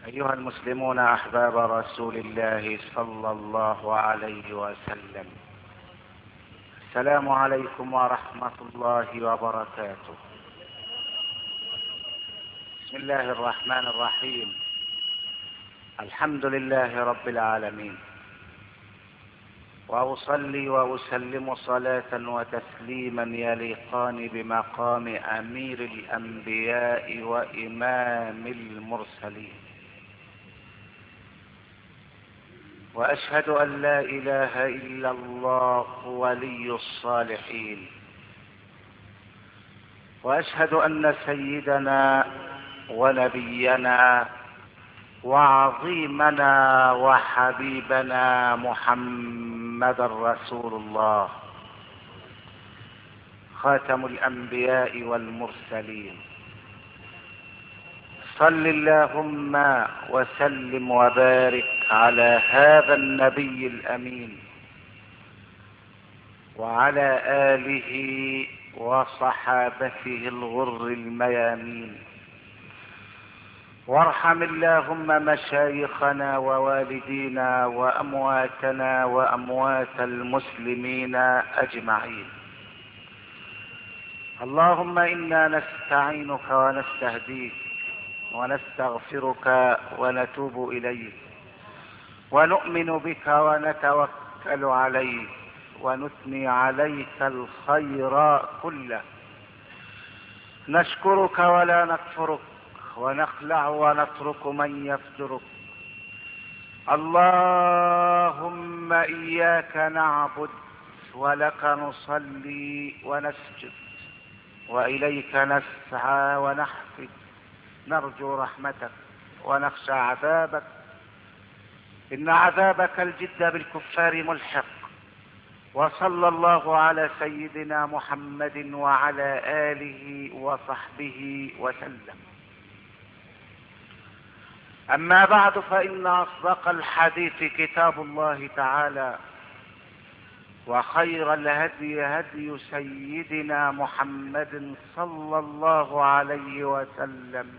أيها المسلمون أحباب رسول الله صلى الله عليه وسلم، السلام عليكم ورحمة الله وبركاته. بسم الله الرحمن الرحيم. الحمد لله رب العالمين، وأصلي وأسلم صلاة وتسليما يليقان بمقام أمير الأنبياء وإمام المرسلين، وأشهد أن لا إله إلا الله ولي الصالحين، وأشهد أن سيدنا ونبينا وعظيمنا وحبيبنا محمد رسول الله، خاتم الأنبياء والمرسلين. صل اللهم وسلم وبارك على هذا النبي الأمين وعلى آله وصحابته الغر الميامين، وارحم اللهم مشايخنا ووالدينا وأمواتنا وأموات المسلمين أجمعين. اللهم إنا نستعينك ونستهديك ونستغفرك ونتوب إليك، ونؤمن بك ونتوكل عليك، ونثني عليك الخير كله، نشكرك ولا نكفرك، ونخلع ونترك من يفجرك. اللهم إياك نعبد ولك نصلي ونسجد، وإليك نسعى ونحفد، نرجو رحمتك ونخشى عذابك، إن عذابك الجد بالكفار ملحق. وصلى الله على سيدنا محمد وعلى آله وصحبه وسلم. أما بعد، فإن أصدق الحديث كتاب الله تعالى، وخير الهدي هدي سيدنا محمد صلى الله عليه وسلم،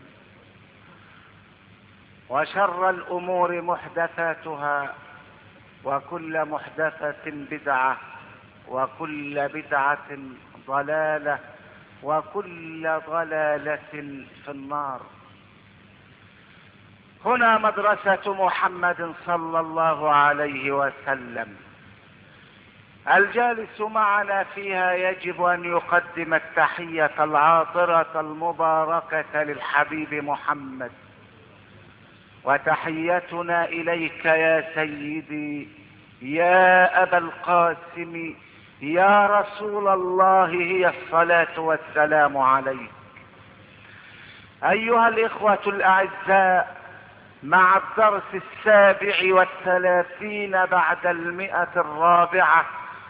وشر الأمور محدثاتها، وكل محدثة بدعة، وكل بدعة ضلالة، وكل ضلالة في النار. هنا مدرسة محمد صلى الله عليه وسلم، الجالس معنا فيها يجب أن يقدم التحية العاطرة المباركة للحبيب محمد، وتحيتنا إليك يا سيدي يا أبا القاسم يا رسول الله هي الصلاة والسلام عليك. أيها الإخوة الأعزاء، مع الدرس 37 بعد 100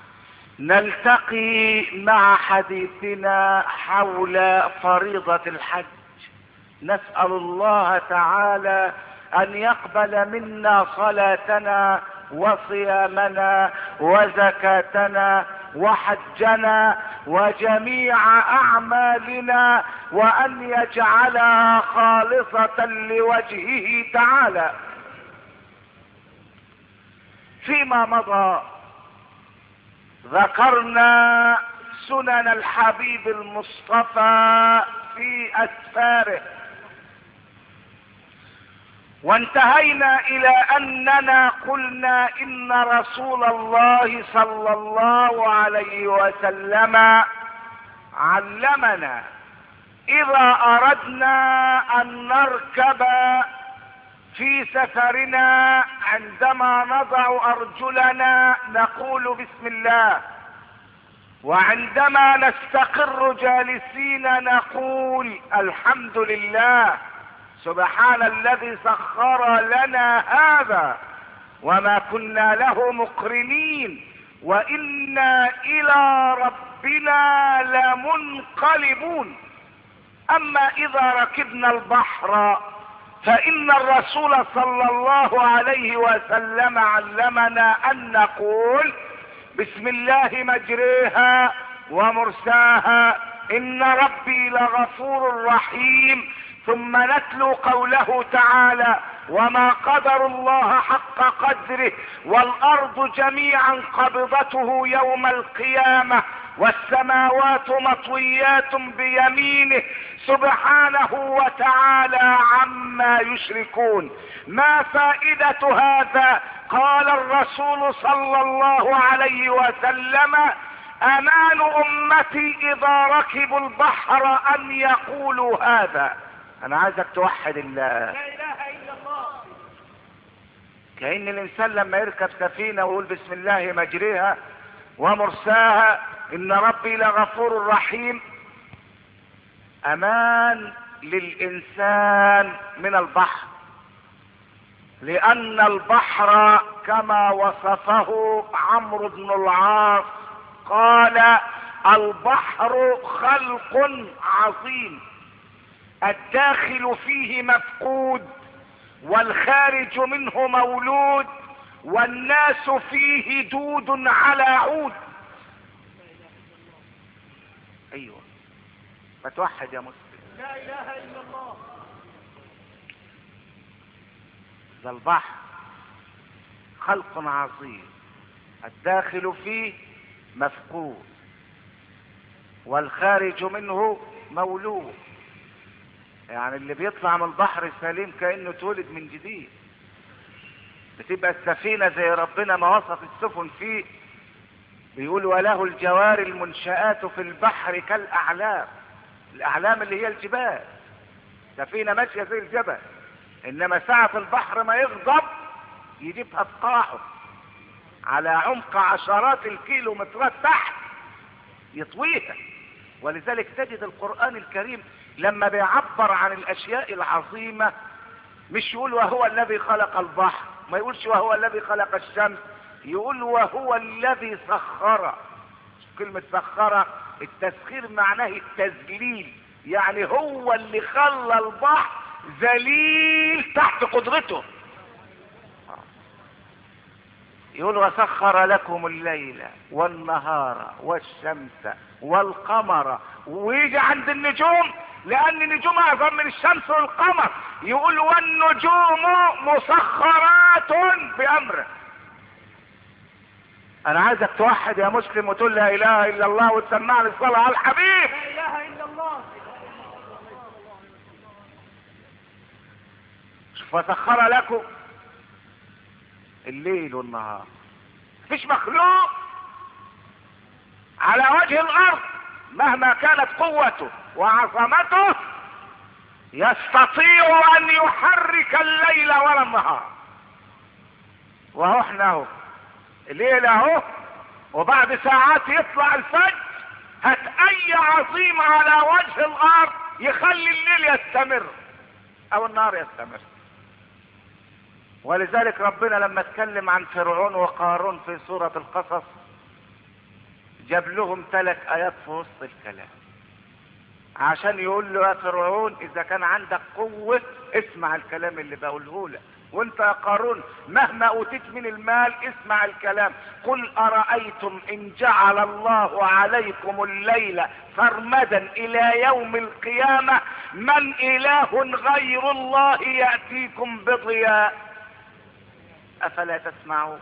نلتقي مع حديثنا حول فريضة الحج. نسأل الله تعالى أن يقبل منا صلاتنا وصيامنا وزكاتنا وحجنا وجميع أعمالنا، وأن يجعلها خالصة لوجهه تعالى. فيما مضى ذكرنا سنن الحبيب المصطفى في أسفاره، وانتهينا إلى أننا قلنا إن رسول الله صلى الله عليه وسلم علمنا إذا أردنا أن نركب في سفرنا عندما نضع أرجلنا نقول بسم الله، وعندما نستقر جالسين نقول الحمد لله، سبحان الذي سخر لنا هذا وما كنا له مقرنين وإنا إلى ربنا لمنقلبون. أما إذا ركبنا البحر فإن الرسول صلى الله عليه وسلم علمنا أن نقول بسم الله مجريها ومرساها إن ربي لغفور رحيم، ثم نتلو قوله تعالى: وما قدر الله حق قدره والارض جميعا قبضته يوم القيامة والسماوات مطويات بيمينه سبحانه وتعالى عما يشركون. ما فائدة هذا؟ قال الرسول صلى الله عليه وسلم: امان امتي اذا ركبوا البحر ان يقولوا هذا. انا عايزك توحد الله. لا اله الا الله. كأن الانسان لما يركب سفينة ويقول بسم الله مجريها ومرساها ان ربي لغفور رحيم، امان للانسان من البحر، لان البحر كما وصفه عمرو بن العاص قال: البحر خلق عظيم الداخل فيه مفقود والخارج منه مولود والناس فيه دود على عود. ايوه، فتوحد يا مسلم. لا اله الا الله. ذا البحر خلق عظيم الداخل فيه مفقود والخارج منه مولود. يعني اللي بيطلع من البحر سليم كأنه اتولد من جديد. بتبقى السفينة زي ربنا ما وصف السفن فيه، بيقول: وله الجوار المنشآت في البحر كالأعلام. الأعلام اللي هي الجبال، سفينة ماشية زي الجبل، إنما ساعة البحر ما يغضب يجيبها في قاعه على عمق عشرات الكيلومترات تحت يطويها. ولذلك تجد القرآن الكريم لما بيعبر عن الاشياء العظيمة مش يقول وهو الذي خلق البحر، ما يقولش وهو الذي خلق الشمس، يقول وهو الذي سخر. كلمة سخر التسخير معناه التذليل، يعني هو اللي خلى البحر ذليل تحت قدرته. يقول: وسخر لكم الليل والنهار والشمس والقمر. ويجي عند النجوم لان النجوم اعظم من الشمس والقمر، يقول: والنجوم مسخرات بامره. انا عايزك توحد يا مسلم وتقول لا اله الا الله وتسمعني الصلاة على الحبيب. لا اله الا الله. فسخر لكم الليل والنهار. مفيش مخلوق على وجه الارض مهما كانت قوته وعظمته يستطيع ان يحرك الليل ولا النهار. وهو احنا اهو الليل اهو، وبعد ساعات يطلع الفجر، هات اي عظيم على وجه الارض يخلي الليل يستمر او النهار يستمر. ولذلك ربنا لما اتكلم عن فرعون وقارون في سورة القصص جاب لهم 3 آيات في وسط الكلام عشان يقول له: يا فرعون اذا كان عندك قوة اسمع الكلام اللي بقوله لك، وانت يا قارون مهما اوتيت من المال اسمع الكلام. قل ارايتم ان جعل الله عليكم الليل سرمدا الى يوم القيامة من اله غير الله ياتيكم بضياء افلا تسمعون.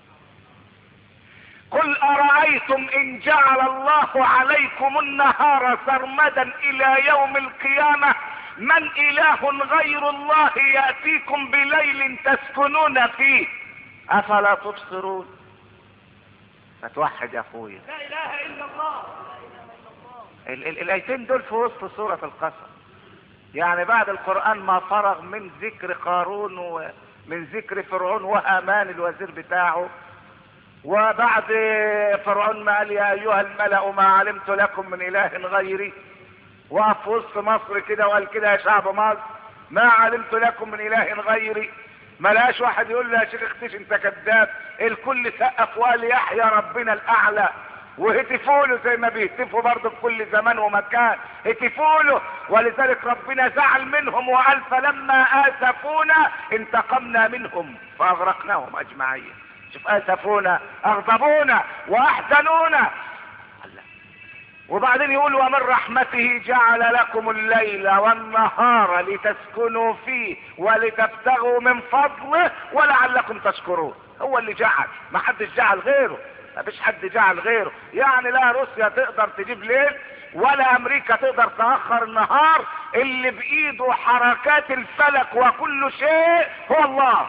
قل ارايتم ان جعل الله عليكم النهار سرمدا الى يوم القيامة من اله غير الله ياتيكم بليل تسكنون فيه افلا تبصرون. فتوحد يا اخويا. لا اله الا الله. الايتين دول في وسط سورة القصص، يعني بعد القرآن ما فرغ من ذكر قارون ومن ذكر فرعون وهامان الوزير بتاعه، وبعد فرعون ما قال: يا ايها الملأ ما علمت لكم من اله غيري، وقف وسط مصر كده وقال كده: يا شعب مصر ما علمت لكم من اله غيري. ما لقاش واحد يقول له: يا شيخ اختش انت كذاب. الكل سقف وقال: يحيى ربنا الاعلى، وهتفوا له زي ما بيهتفوا برضه في كل زمان ومكان، هتفوا له. ولذلك ربنا زعل منهم وقال: فلما اسفونا انتقمنا منهم فاغرقناهم اجمعين. شوف، اسفونا اغضبونا واحزنونا. وبعدين يقول ومن رحمته جعل لكم الليل والنهار لتسكنوا فيه ولتبتغوا من فضله ولعلكم تشكرون. هو اللي جعل، ما حدش جعل غيره، ما فيش حد جعل غيره. يعني لا روسيا تقدر تجيب ليل ولا امريكا تقدر تأخر النهار. اللي بايده حركات الفلك وكل شيء هو الله.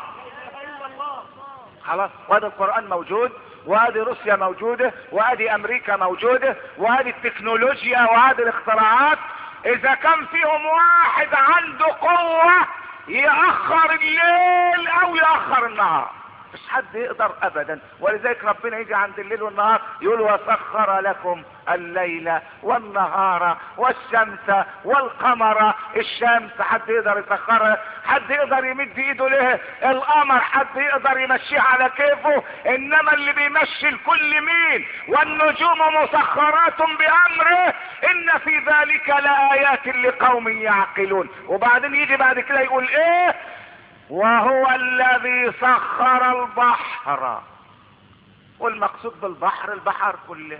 خلاص، وادي القرآن موجود، وادي روسيا موجودة، وادي امريكا موجودة، وادي التكنولوجيا، وادي الاختراعات. اذا كان فيهم واحد عنده قوة يأخر الليل او يأخر النهار مش حد يقدر ابدا. ولذلك ربنا يجي عند الليل والنهار يقول وسخر لكم الليل والنهار والشمس والقمر. الشمس حد يقدر يسخرها؟ حد يقدر يمد ايده ليه؟ القمر حد يقدر يمشيه على كيفه؟ انما اللي بيمشي الكل مين؟ والنجوم مسخرات بامره ان في ذلك لآيات لقوم يعقلون. وبعدين يجي بعد كده يقول ايه؟ وهو الذي سخر البحر. والمقصود بالبحر البحر كلها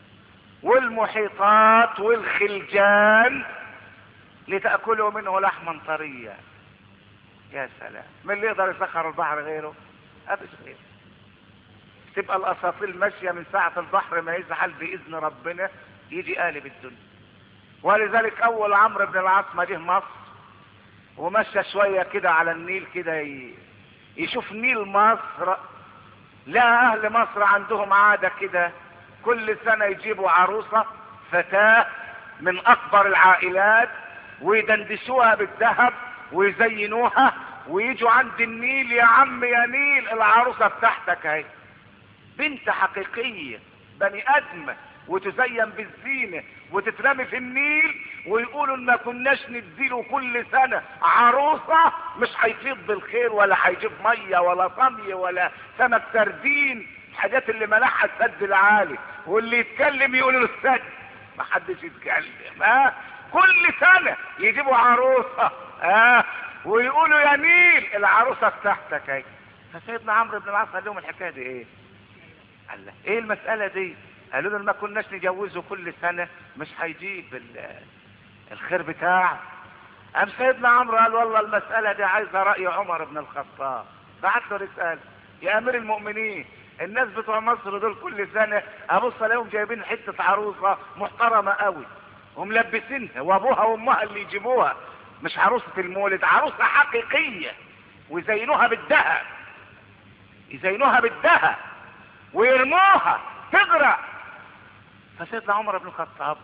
والمحيطات والخلجان لتأكلوا منه لحما طريا. يا سلام، من اللي يقدر يسخر البحر غيره؟ أبس غيره. تبقى الأساطيل ماشية من ساعة البحر ما يزحل بإذن ربنا يجي قالب الدنيا. ولذلك أول عمرو بن العاص ما جه مصر ومشى شوية كده على النيل كده يشوف نيل مصر، لا اهل مصر عندهم عادة كده كل سنة يجيبوا عروسة فتاة من اكبر العائلات ويدندسوها بالذهب ويزينوها ويجوا عند النيل. يا عم يا نيل العروسة بتاعتك اهي، بنت حقيقية بني ادم وتزين بالزينة وتترمي في النيل، ويقولوا ان ما كناش نديله كل سنة عروسة مش هيفيض بالخير ولا هيجيب مية ولا طمي ولا سمك سردين، الحاجات اللي ملحها السد العالي. واللي يتكلم يقولوا له السد، ما حدش يتكلم. كل سنة يجيبوا عروسة ويقولوا يا نيل العروسة بتاعتك اهي. فسيدنا عمرو بن العاص قال لهم الحكاية دي ايه؟ قال له ايه المسألة دي؟ قالوا له ما كناش نجوزه كل سنة مش هيجيب الخير بتاعه. قام سيدنا عمرو قال والله المسألة دي عايزة رأي عمر بن الخطاب. بعت له رسالة يا امير المؤمنين، الناس بتوع مصر دول كل سنة ابص الاقيهم جايبين حتة عروسة محترمة قوي وملبسينها وابوها وامها اللي يجيبوها مش عروسة المولد، عروسة حقيقية ويزينوها بالذهب، يزينوها بالذهب ويرموها تغرق. فسيدنا عمر بن الخطاب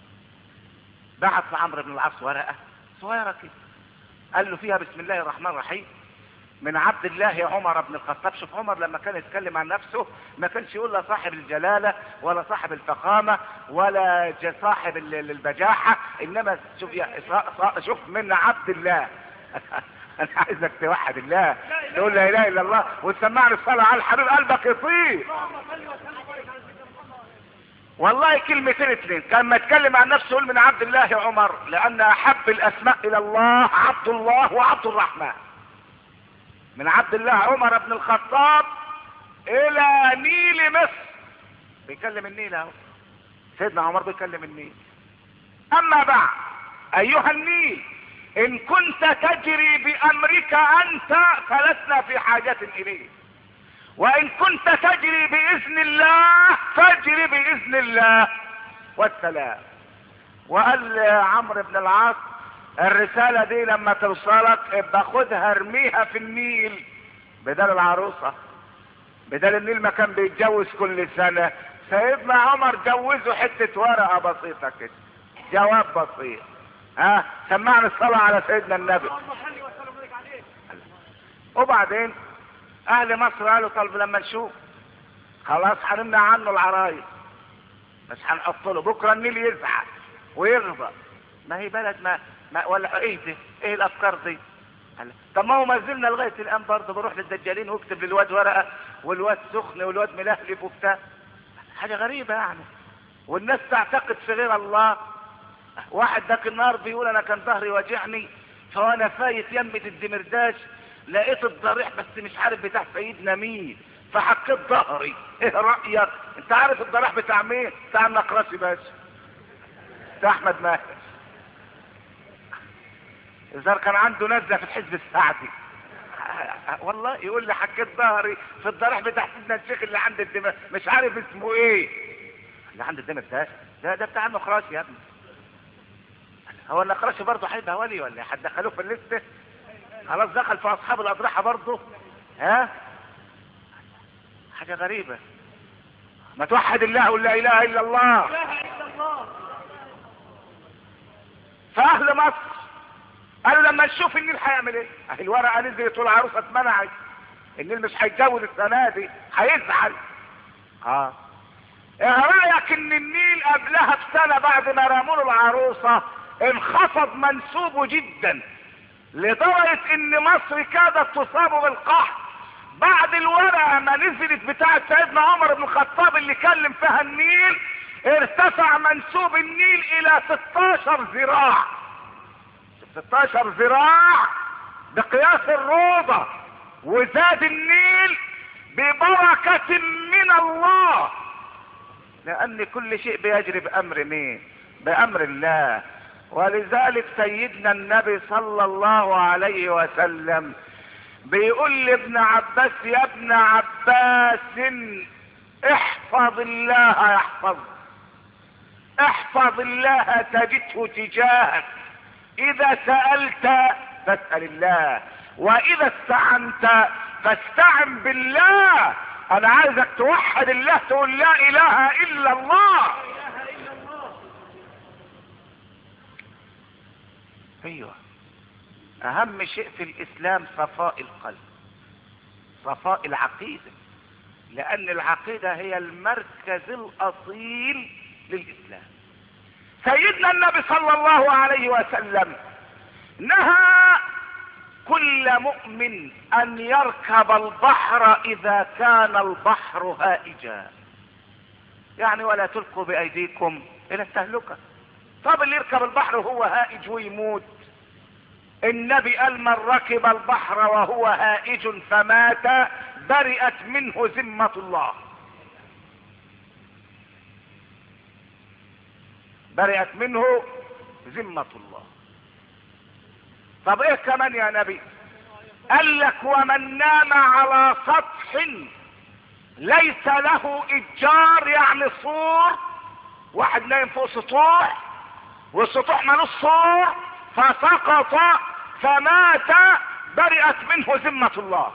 بعت لعمرو بن العاص ورقة صغيرة كده قال له فيها بسم الله الرحمن الرحيم من عبد الله عمر بن الخطاب. شوف عمر لما كان يتكلم عن نفسه ما كانش يقول لا صاحب الجلالة ولا صاحب الفخامة ولا صاحب البجاحة، انما شوف من عبد الله. انا عايزك توحد الله تقول لا اله الا الله وتسمعني الصلاة على الحبيب قلبك يطير. والله كلمتين اتنين كان ما يتكلم عن نفسه يقول من عبد الله عمر لان احب الاسماء الى الله عبد الله وعبد الرحمن. من عبد الله عمر بن الخطاب الى نيل مصر، بيكلم النيل اهو، سيدنا عمر بيكلم النيل. اما بعد ايها النيل ان كنت تجري بامرك انت فلسنا في حاجة اليه، وان كنت تجري باذن الله فاجري باذن الله والسلام. وقال عمرو بن العاص الرسالة دي لما توصلك ابقى خدها ارميها في النيل بدل العروسة، بدل النيل ما كان بيتجوز كل سنة. سيدنا عمر جوزه حتة ورقة بسيطة كده، جواب بسيط. سمعنا الصلاة على سيدنا النبي. وبعدين اهل مصر قالوا طب لما نشوف خلاص هنمنع عنه العرايس بس هنحط له بكره النيل يزعل ويغضب. ما هي بلد ما ولا ايه ده؟ ايه الافكار دي؟ طب ما هو ما زلنا لغايه الان برضه بروح للدجالين واكتب للواد ورقه والواد سخن والواد ملهلب وبتاع، حاجه غريبه يعني. والناس تعتقد في غير الله. واحد ذاك النهار بيقول انا كان ظهري واجعني فانا فايت يمة الدمرداش لقيت الضريح بس مش عارف بتاع سيدنا مين فحكيت ظهري. ايه رايك؟ انت عارف الضريح بتاع مين؟ بتاع النقراشي باشا. بس احمد ماهر الزار كان عنده نزله في الحزب السعدي، والله يقول لي حكيت ظهري في الضريح بتاع سيدنا الشيخ اللي عند الدماغ، مش عارف اسمه ايه اللي عند الدماغ ده بتاع النقراشي يا ابني. هو النقراشي برضه هيبقى ولي ولا هتدخلوه في الليسته؟ خلاص دخل في اصحاب الاضرحه برضه. ها حاجه غريبه. ما توحد الله ولا اله الا الله. لا اله الا الله. فاهل مصر قالوا لما نشوف النيل هيعمل ايه؟ اهي الورقه نزلت والعروسه اتمنعت، النيل مش هيتجوز السنه دي، هيزعل. ايه رايك ان النيل قبلها بسنه بعد ما رموا له العروسه انخفض منسوبه جدا لدرجه ان مصر كادت تصاب بالقحط بعد الورقه ما نزلت بتاعه سيدنا عمر بن الخطاب اللي كلم فيها النيل. ارتفع منسوب النيل الى 16 ذراع، 16 ذراع بقياس الروضة، وزاد النيل ببركة من الله، لأن كل شيء بيجري بأمر مين؟ بأمر الله. ولذلك سيدنا النبي صلى الله عليه وسلم بيقول لابن عباس: يا ابن عباس احفظ الله يحفظك، احفظ الله تجده تجاهك، اذا سألت فاسأل الله، واذا استعنت فاستعن بالله. انا عايزك توحد الله، تقول لا اله الا الله. لا اله الا الله. ايوه، اهم شيء في الاسلام صفاء القلب، صفاء العقيدة، لان العقيدة هي المركز الاصيل للاسلام. سيدنا النبي صلى الله عليه وسلم نهى كل مؤمن ان يركب البحر اذا كان البحر هائجا، يعني ولا تلقوا بايديكم الى التهلكة. طب اللي يركب البحر وهو هائج ويموت، النبي قال: من ركب البحر وهو هائج فمات برئت منه ذمة الله، برئت منه ذمة الله. طب ايه كمان يا نبي؟ قال لك: ومن نام على سطح ليس له اتجار، يعني سور، واحد نايم فوق سطوح والسطوح مالوش سور فسقط فمات برئت منه ذمة الله.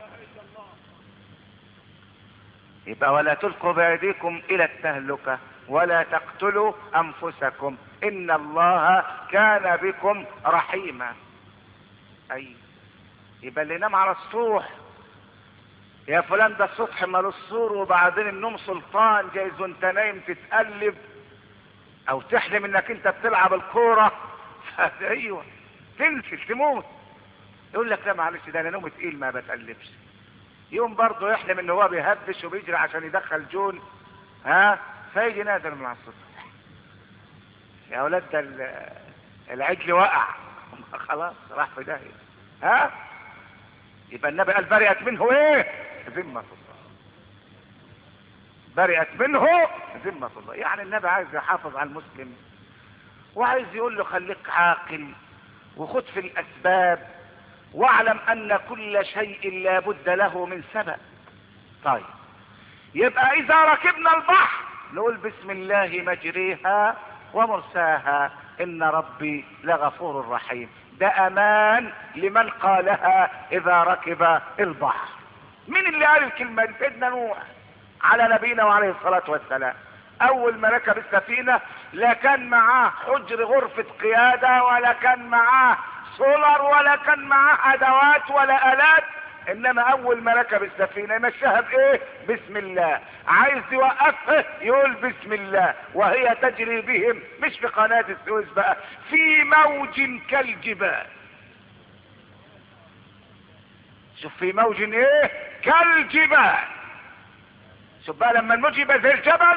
يبقى ولا تلقوا بايديكم الى التهلكة ولا تقتلوا انفسكم ان الله كان بكم رحيما. اي يبقى اللي نام على السطوح، يا فلان ده السطح مالوش سور، وبعدين النوم سلطان، جايز وانت نايم تتقلب او تحلم انك انت بتلعب الكورة ايوه تنسل تموت. يقول لك: لا معلش ده انا نومي تقيل ما بتقلبش. يوم برضه يحلم ان هو بيهبش وبيجري عشان يدخل جون، فيجي نازل من على السطح. يا اولاد ده العجل وقع خلاص راح في داهيه. يبقى النبي قال: برئت منه ايه؟ ذمة الله، برئت منه ذمة الله. يعني النبي عايز يحافظ على المسلم، وعايز يقول له خليك عاقل وخد في الاسباب، واعلم ان كل شيء لا بد له من سبب. طيب يبقى اذا ركبنا البحر نقول: بسم الله مجريها ومرساها ان ربي لغفور رحيم. ده امان لمن قالها اذا ركب البحر. مين اللي قال الكلمة دي؟ سيدنا نوح على نبينا وعليه الصلاة والسلام. اول ما ركب السفينة لا كان معاه حجر غرفة قيادة، ولا كان معاه سولر، ولا كان معاه ادوات ولا الات، انما اول ما ركب السفينة يمشيها بايه؟ بسم الله. عايز يوقفها يقول بسم الله، وهي تجري بهم مش في قناة السويس بقى، في موج كالجبال. شوف، في موج ايه؟ كالجبال. شوف بقى لما الموج يبقى زي الجبل،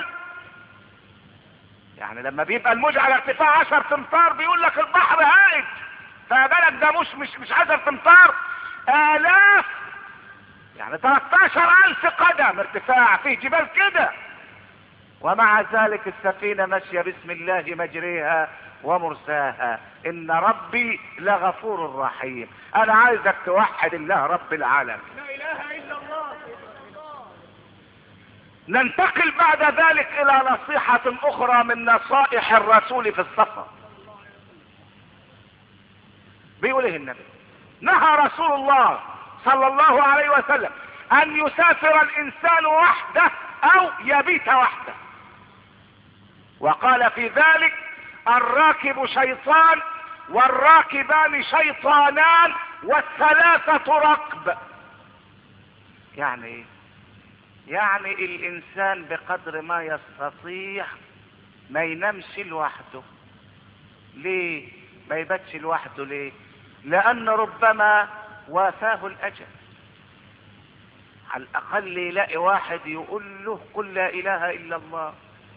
يعني لما بيبقى الموج على ارتفاع 10 امتار بيقول لك البحر هائج، فبالك ده مش 10 امتار، آلاف، يعني 13,000 قدم ارتفاع، فيه جبال كده. ومع ذلك السفينة ماشية بسم الله مجريها ومرساها، ان ربي لغفور رحيم. انا عايزك توحد الله رب العالمين. لا اله الا الله. ننتقل بعد ذلك الى نصيحة اخرى من نصائح الرسول في السفر. بيقول ايه النبي؟ نهى رسول الله صلى الله عليه وسلم ان يسافر الانسان وحده او يبيت وحده، وقال في ذلك: الراكب شيطان والراكبان شيطانان والثلاثة ركب. يعني ايه؟ يعني الانسان بقدر ما يستطيع ما ينامش لوحده. ليه ما يباتش لوحده؟ ليه؟ لان ربما وافاه الاجل. على الاقل يلاقي واحد يقول له قل لا اله الا الله.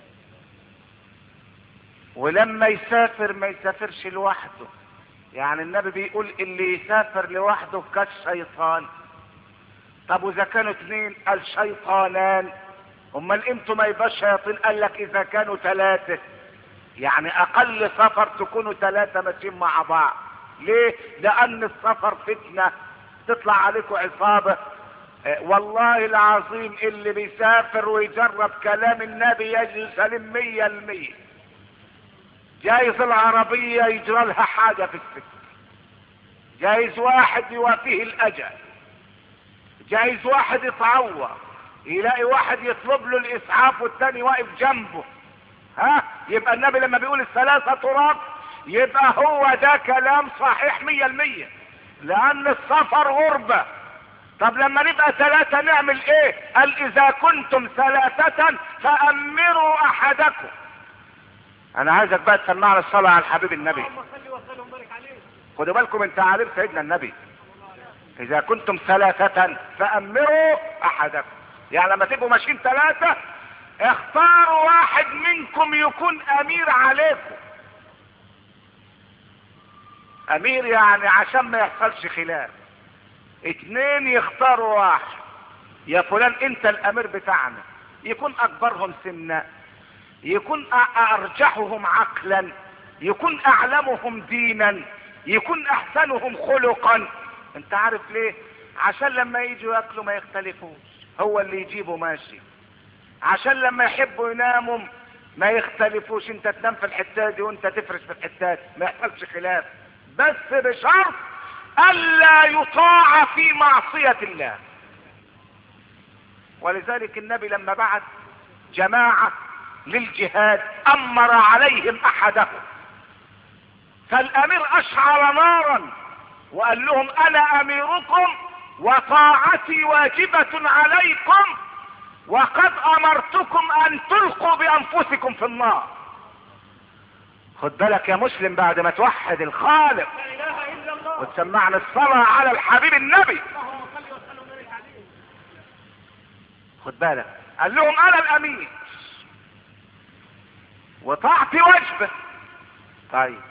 ولما يسافر ما يسافرش لوحده. يعني النبي بيقول اللي يسافر لوحده كالشيطان. طب واذا كانوا اثنين؟ قال شيطانان. امال امتى ما يبقاش شياطين؟ قال لك اذا كانوا ثلاثة. يعني اقل سفر تكونوا ثلاثة ماشيين مع بعض. ليه؟ لان السفر فتنة، تطلع عليكم عصابة. والله العظيم اللي بيسافر ويجرب كلام النبي يجي سليم 100%. جايز العربية يجرى لها حاجة في السكة، جايز واحد يوافيه الاجل، جايز واحد يتعور، يلاقي واحد يطلب له الاسعاف والتاني واقف جنبه. يبقى النبي لما بيقول الثلاثة تراب يبقى هو ده كلام صحيح 100%، لان السفر غربة. طب لما نبقى ثلاثة نعمل ايه؟ قال اذا كنتم ثلاثة فامروا احدكم. انا عايزك بقى تسمعنا الصلاة على الحبيب النبي. اللهم صل وسلم وبارك عليه. خدوا بالكم من تعاليم سيدنا النبي. اذا كنتم ثلاثة فامروا احدكم. يعني لما تبقوا ماشيين ثلاثة اختاروا واحد منكم يكون امير عليكم. امير يعني عشان ما يحصلش خلاف. اتنين يختاروا واحد، يا فلان انت الامير بتاعنا، يكون اكبرهم سنا، يكون ارجحهم عقلا، يكون اعلمهم دينا، يكون احسنهم خلقا. انت عارف ليه؟ عشان لما يجوا ياكلوا ما يختلفوش، هو اللي يجيبه ماشي. عشان لما يحبوا يناموا ما يختلفوش، انت تنام في الحتة دي وانت تفرش في الحتة دي، ما يحصلش خلاف. بس بشرط الا يطاع في معصية الله. ولذلك النبي لما بعت جماعة للجهاد امر عليهم احدهم، فالامير اشعل نارا وقال لهم انا اميركم وطاعتي واجبة عليكم وقد امرتكم ان تلقوا بانفسكم في النار. خد بالك يا مسلم بعد ما توحد الخالق لا اله الا الله. وتسمعنا الصلاة على الحبيب النبي. اللهم صل وسلم وبارك عليه. خد بالك قال لهم انا الامير وطاعتي واجبة. طيب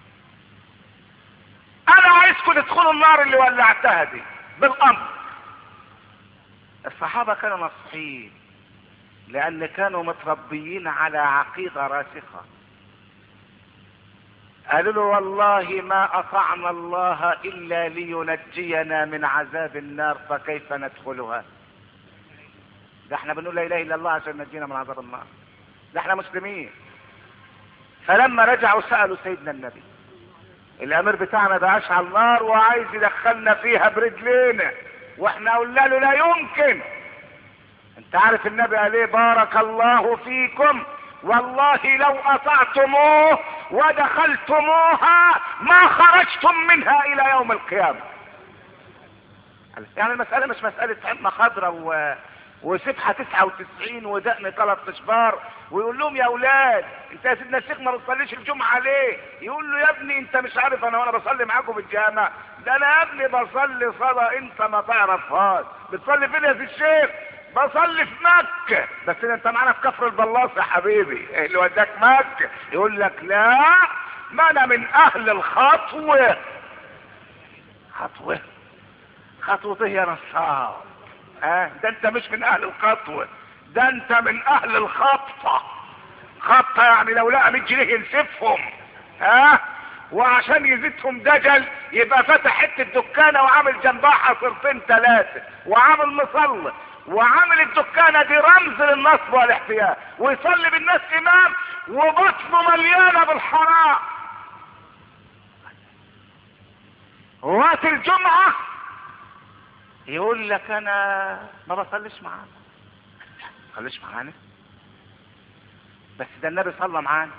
انا عايزكم تدخلوا النار اللي ولعتها دي بالامر. الصحابة كانوا نصحين لان كانوا متربيين على عقيدة راسخة. قالوا له والله ما اطعنا الله الا لينجينا من عذاب النار فكيف ندخلها؟ ده احنا بنقول لا اله الا الله عشان نجينا من عذاب النار، ده احنا مسلمين. فلما رجعوا سألوا سيدنا النبي الامير بتاعنا ده اشعل النار وعايز يدخلنا فيها برجلينا، واحنا قلنا له لا يمكن. انت عارف النبي قال ايه؟ بارك الله فيكم والله لو اطعتموه ودخلتموها ما خرجتم منها الى يوم القيامة. يعني المسألة مش مسألة عمة خضرة وسبحة 99 ودقن 3 اشبار ويقول لهم يا اولاد انت يا سيدنا الشيخ ما بتصليش الجمعة ليه؟ يقول له يا ابني انت مش عارف وانا بصلي معاكم في الجامع، ده انا يا ابني بصلي صلاة انت ما تعرفهاش. بتصلي فين يا سيد الشيخ؟ بصلي في مكة. بس انت معانا في كفر البلاص يا حبيبي اللي وداك مكة. يقول لك لا ما انا من اهل الخطوة. خطوة ايه يا نصار؟ ده انت مش من اهل الخطوة، ده انت من اهل الخطفة. خبطة يعني لو لقى 100 جنيه ينسفهم. ها، وعشان يزيدهم دجل يبقى فتح حته دكانه وعامل جنبها حصرتين 3 وعامل مصلي وعامل الدكانه دي رمز للنصب والاحتيال، ويصلي بالناس امام وبطنه مليانه بالحرام. وقت الجمعه يقول لك انا ما بصليش معانا. ما بصليش معانا؟ بس ده النبي صلى معانا.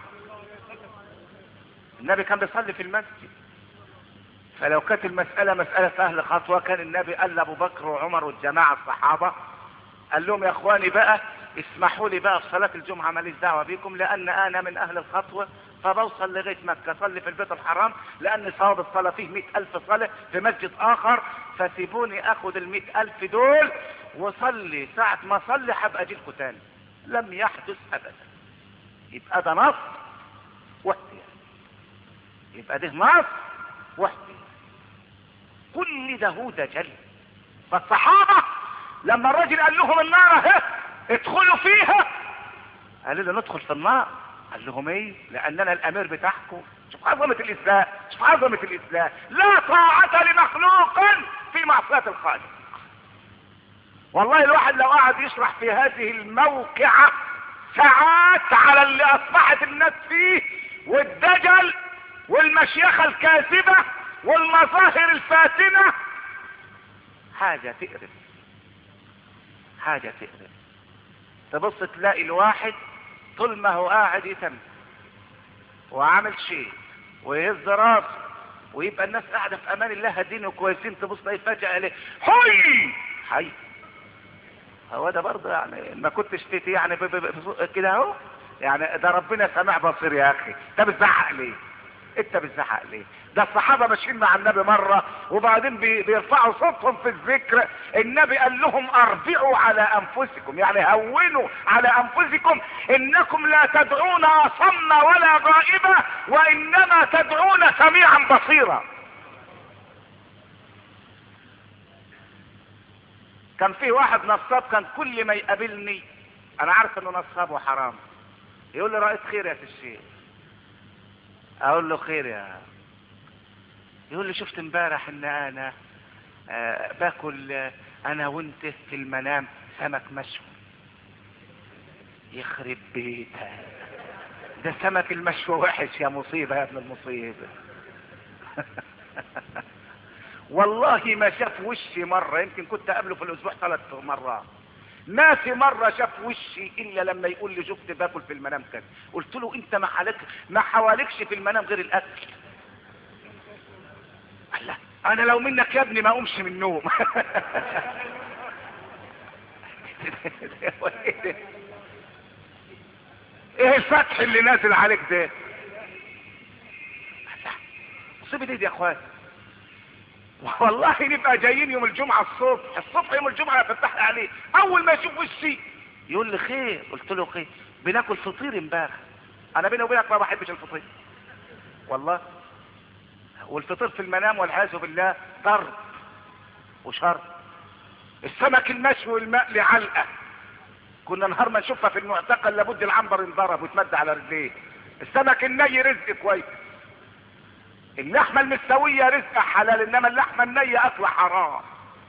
النبي كان بيصلي في المسجد. فلو كانت المسألة مسألة اهل خطوة كان النبي قال لابو بكر وعمر والجماعة الصحابة، قال لهم يا اخواني بقى اسمحوا لي بقى في صلاة الجمعة ماليش دعوة بيكم، لان انا من اهل الخطوة فبوصل لغاية مكة اصلي في البيت الحرام، لان ثواب الصلاة فيه 100,000 صلاة في مسجد اخر، فسيبوني اخد 100,000 دول وصلي، ساعة ما اصلي هبقى اجيلكوا تاني. لم يحدث ابدا. يبقى ده نص واحتيال. يبقى ده نص واحتيال. كل ده هو دجل. فالصحابة لما الرجل قال لهم النار اهي ادخلوا فيها، قالوا له ندخل في النار. قال لهم ايه؟ لاننا الامير بتاعكم. شوف عظمة الاسلام، شوف عظمة الاسلام. لا طاعة لمخلوق في معصية الخالق. والله الواحد لو قعد يشرح في هذه الموقعة ساعات على اللي اصبحت الناس فيه، والدجل والمشيخة الكاذبة والمظاهر الفاتنة، حاجة تقرف. حاجة تقرف. تبص تلاقي الواحد طول ما هو قاعد يتم وعامل شيء ويهز راسه ويبقى الناس قاعدة في امان الله هادين وكويسين، تبص تلاقي فجأة عليه حي. هو ده برضه يعني ما كنتش تيتي يعني كده اهو. يعني ده ربنا سميع بصير يا اخي. انت بتزعق ليه؟ انت بتزعق ليه؟ ده الصحابه ماشيين مع النبي مره وبعدين بيرفعوا صوتهم في الذكر، النبي قال لهم اربعوا على انفسكم، يعني هونوا على انفسكم، انكم لا تدعون اصم ولا غائبا وانما تدعون سميعا بصيرا. كان في واحد نصاب كان كل ما يقابلني انا عارف انه نصاب وحرام يقول لي رأيت خير يا الشيخ. اقول له خير يا. يقول لي شفت امبارح ان انا باكل انا وانت في المنام سمك مشوي. يخرب بيتها، ده سمك المشوي وحش يا مصيبة يا ابن المصيبة. والله ما شاف وشي مرة، يمكن كنت اقابله في الاسبوع 3 مرات، ما في مرة شاف وشي الا لما يقول لي شفت باكل في المنام كده. قلت له انت ما حوالكش في المنام غير الاكل. قال لا انا لو منك يا ابني ما اقومش من النوم. ايه الفتح اللي نازل عليك ده؟ مصيبة دي يا اخوان. والله نبقى جايين يوم الجمعة الصبح يوم الجمعة فتح عليه، اول ما يشوف وشي يقول لي خير. قلت له خير. بناكل فطير امبارح. انا بيني وبينك ما بحبش الفطير والله، والفطير في المنام والعياذ بالله ضرب وشر. السمك المشوي والمقلي علقة، كنا نهار ما نشوفها في المعتقل لابد العنبر ينضرب ويتمد على رجليه. السمك الني رزق كويس، اللحمة المستوية رزق حلال، انما اللحمة النية اكل حرام.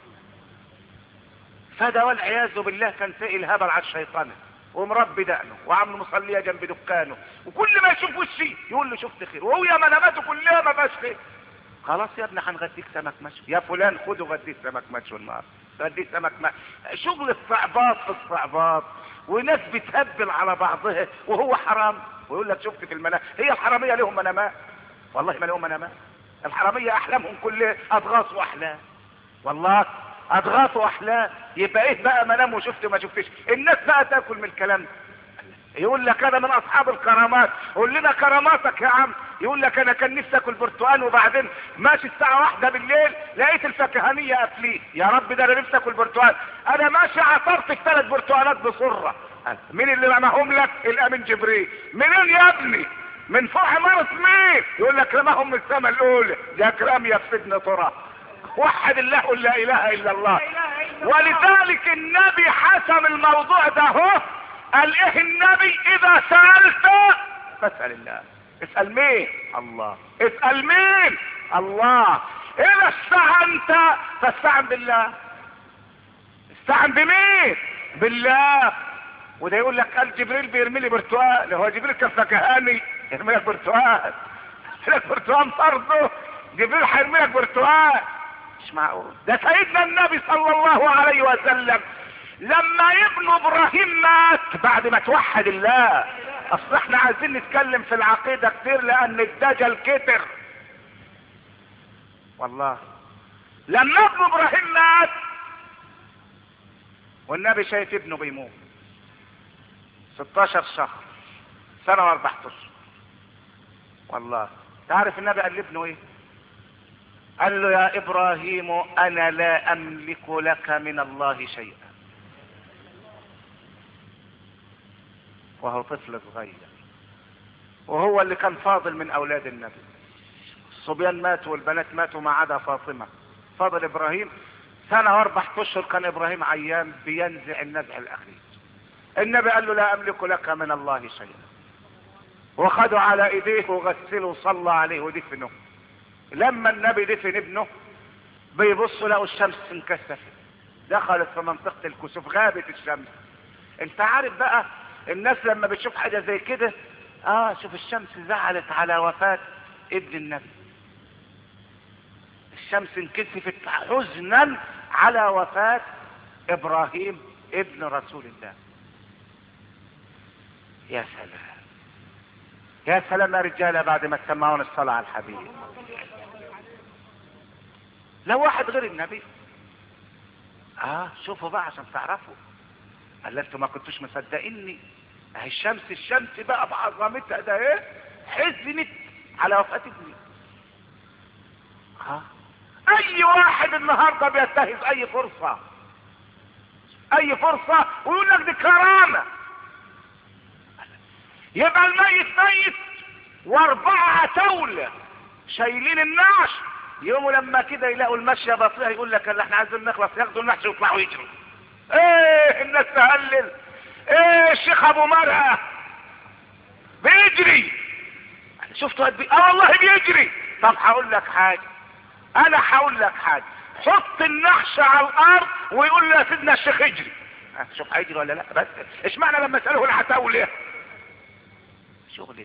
فده والعياذ بالله كان سائل هبل على الشيطان ومربي دقنه وعامل مصليه جنب دكانه، وكل ما يشوف وشي يقول له شفت خير، وهو يا مناماته كلها ما فيهاش خير. خلاص يا ابني هنغديك سمك مشوي، يا فلان خده غديك سمك مشوي النهارده، غديك سمك مشوي. شغل الصعبات في الصعبات، وناس بتهبل على بعضها وهو حرام ويقول لك شفت في المنام. هي الحراميه لهم منامات؟ والله ما لهم منامات. الحراميه احلامهم كلها اضغاث واحلام، والله اضغاث واحلام. يبقى ايه بقى منام وشفت ما شفتش؟ الناس بقى تاكل من الكلام ده. يقول لك انا من اصحاب الكرامات. قول لنا كراماتك يا عم. يقول لك انا كان نفسي اكل برتقال وبعدين ماشي الساعه 1 بالليل لقيت الفاكهانيه قافلين. يا رب ده انا نفسي اكل برتقال، انا ماشي عصرت 3 برتقالات بسره. مين اللي رماهم لك؟ الامين جبريل. منين يا ابني؟ من فوق عمارة مين؟ يقول لك رماهم من السماء الاولى. يا كرام يا سيدنا ترى وحد الله قل لا اله الا الله. ولذلك النبي حسم الموضوع ده هو قال ايه النبي؟ اذا سألت فاسأل الله. اسأل مين؟ الله. اسأل مين؟ الله. اذا استعنت فاستعن بالله. استعن بمين؟ بالله. وده يقول لك قال جبريل بيرمي لي برتقال. هو جبريل كان فكهاني يرمي لك برتقال؟ لك برتقال طرده؟ جبريل هيرمي لك برتقال؟ مش معقول. ده سيدنا النبي صلى الله عليه وسلم لما ابن ابراهيم مات بعد ما توحد الله. اصل احنا عايزين نتكلم في العقيدة كتير لان الدجل كتر والله. لما ابن ابراهيم مات والنبي شايف ابنه بيموت 16 شهر، سنة و14 والله. تعرف النبي قال لابنه ايه؟ قال له يا ابراهيم انا لا املك لك من الله شيئا. وهو طفل صغير، وهو اللي كان فاضل من اولاد النبي. الصبيان ماتوا والبنات ماتوا ما عدا فاطمة. فاضل ابراهيم. سنة و4 اشهر كان ابراهيم عيان بينزع النزع الاخير. النبي قال له لا املك لك من الله شيئا، وخدوا على ايديه وغسله وصلى عليه ودفنه. لما النبي دفن ابنه بيبصوا لقوا الشمس انكسفت، دخلت في منطقة الكسوف، غابت الشمس. انت عارف بقى الناس لما بتشوف حاجة زي كده، شوف الشمس زعلت على وفاة ابن النبي. الشمس انكسفت حزنا على وفاة ابراهيم ابن رسول الله. يا سلام يا سلام يا رجالة بعد ما تسمعون الصلاة على الحبيب. لو واحد غير النبي شوفوا بقى عشان تعرفوا. قال انتوا ما كنتوش مصدقيني؟ اهي الشمس بقى بعظمتها ده ايه حزنت على وفاة ابني. اي واحد النهارده بينتهز اي فرصة ويقول لك دي كرامة. يبقى الميت ميت و4 تولة شايلين النعش، يوموا لما كده يلاقوا المشية بطيئة يقول لك اللي احنا عايزين نخلص، ياخدوا النحش ويطلعوا يجروا. ايه الناس تهلل. ايه الشيخ ابو مرأة بيجري، شفتوا قد والله بيجري. طب هقول لك حاجة، حط النحش على الارض ويقول له يا سيدنا الشيخ اجري. شوف هيجري ولا لا. بس اشمعنى لما اساله العتاولة شغل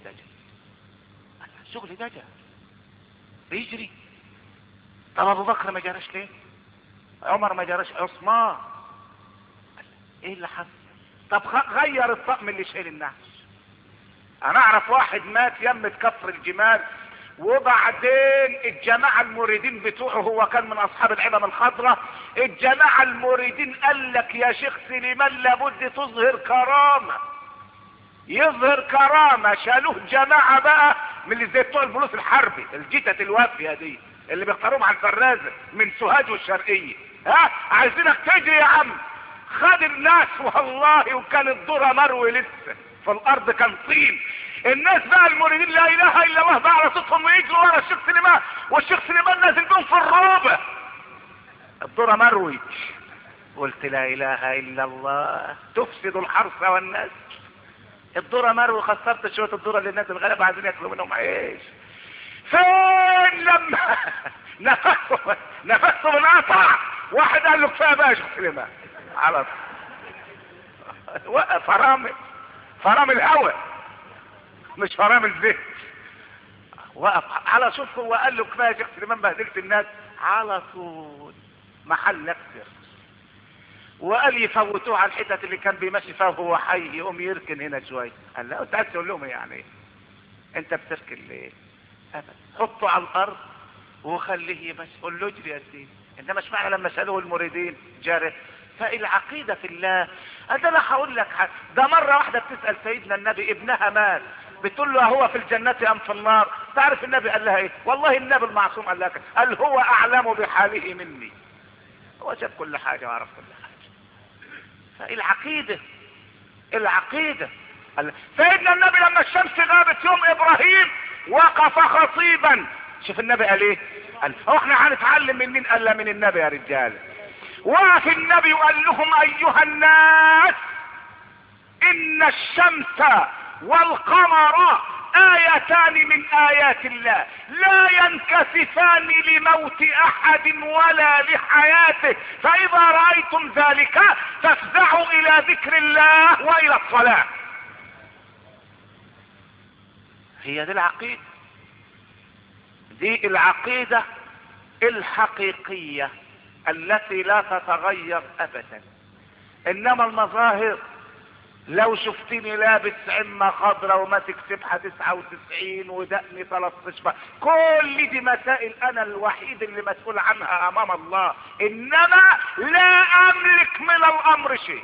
دجل بيجري. طب ابو بكر ما جراش ليه؟ عمر ما جراش؟ عثمان ايه اللي حصل؟ طب غير الطقم اللي شايل النحش. انا اعرف واحد مات يمة كفر الجمال، وبعدين الجماعة المريدين بتوعه، هو كان من اصحاب العمم الخضراء، الجماعة المريدين قال لك يا شيخ سليمان لابد تظهر كرامة، يظهر كرامة. شالوه جماعة بقى من اللي زي بتوع الفلوس الحربي، الجيتة الوافية دي اللي بيختاروهم على الفرازة من سوهاج والشرقية. عايزينك تجري يا عم. خد الناس والله، وكان الذرة مروي لسه في الارض كان طين. الناس بقى المريدين لا اله الا الله بقى على صوتهم ويجروا ورا الشيخ سليمان، والشيخ سليمان نازل بهم في الروبة. الذرة مروي. قلت لا اله الا الله تفسد الحرث والناس. الذرة مروي، خسرت شوية الذرة اللي الناس الغلابة عايزين ياكلوا منهم عيش. فين لما نفسه انقطع، واحد قال له كفايه بقى يا شيخ سليمان على طول. وقف فرامل الهوى مش فرامل الزيت. وقف على صوته وقال له كفايه يا شيخ سليمان بهدلت الناس على طول. محل نكسر. وقال يفوتوه على الحتت اللي كان بيمشي فيها وهو حي، يقوم يركن هنا شويه. قال لا انت عايز تقول لهم يعني انت بتركن ليه؟ ابدا، حطه على الارض وخليه يمشي، قول له اجري يا سيدي. انما اشمعنى لما سالوه المريدين جاري؟ فالعقيده في الله. انا هقول لك حاجه، ده مره واحده بتسال سيدنا النبي ابنها مات، بتقول له هو في الجنه ام في النار؟ تعرف النبي قال لها ايه؟ والله النبي المعصوم قال لها قال هو اعلم بحاله مني، هو شاف كل حاجه وعرف كل حاجه. العقيده سيدنا النبي لما الشمس غابت يوم ابراهيم وقف خطيبا. شوف النبي قال ايه؟ قال هو احنا هنتعلم من مين؟ قال من النبي يا رجال. وقف النبي وقال لهم ايها الناس ان الشمس والقمر آيتان من آيات الله لا ينكسفان لموت أحد ولا لحياته، فإذا رأيتم ذلك فافزعوا إلى ذكر الله وإلى الصلاة. هي دي العقيدة، دي العقيدة الحقيقية التي لا تتغير أبدا. إنما المظاهر، لو شفتني لابس عمة خضراء وماسك سبحة 99 ودقني 13، كل دي مسائل انا الوحيد اللي مسؤول عنها امام الله، انما لا املك من الامر شيء.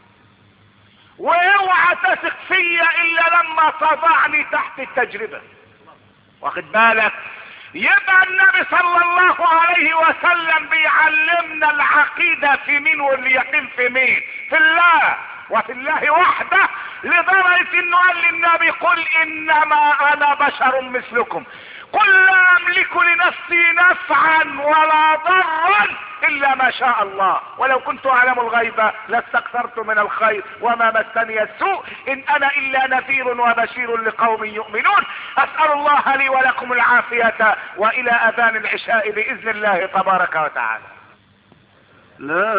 واوعى تثق فيا الا لما تضعني تحت التجربة. واخد بالك؟ يبقى النبي صلى الله عليه وسلم بيعلمنا العقيدة في مين واليقين في مين؟ في الله وفي الله وحده، لدرجة انه قال للنبي قل انما انا بشر مثلكم قل لا املك لنفسي نفعا ولا ضرا الا ما شاء الله ولو كنت اعلم الغيب لاستكثرت من الخير وما مسني السوء ان انا الا نذير وبشير لقوم يؤمنون. اسأل الله لي ولكم العافية والى اذان العشاء باذن الله تبارك وتعالى. لا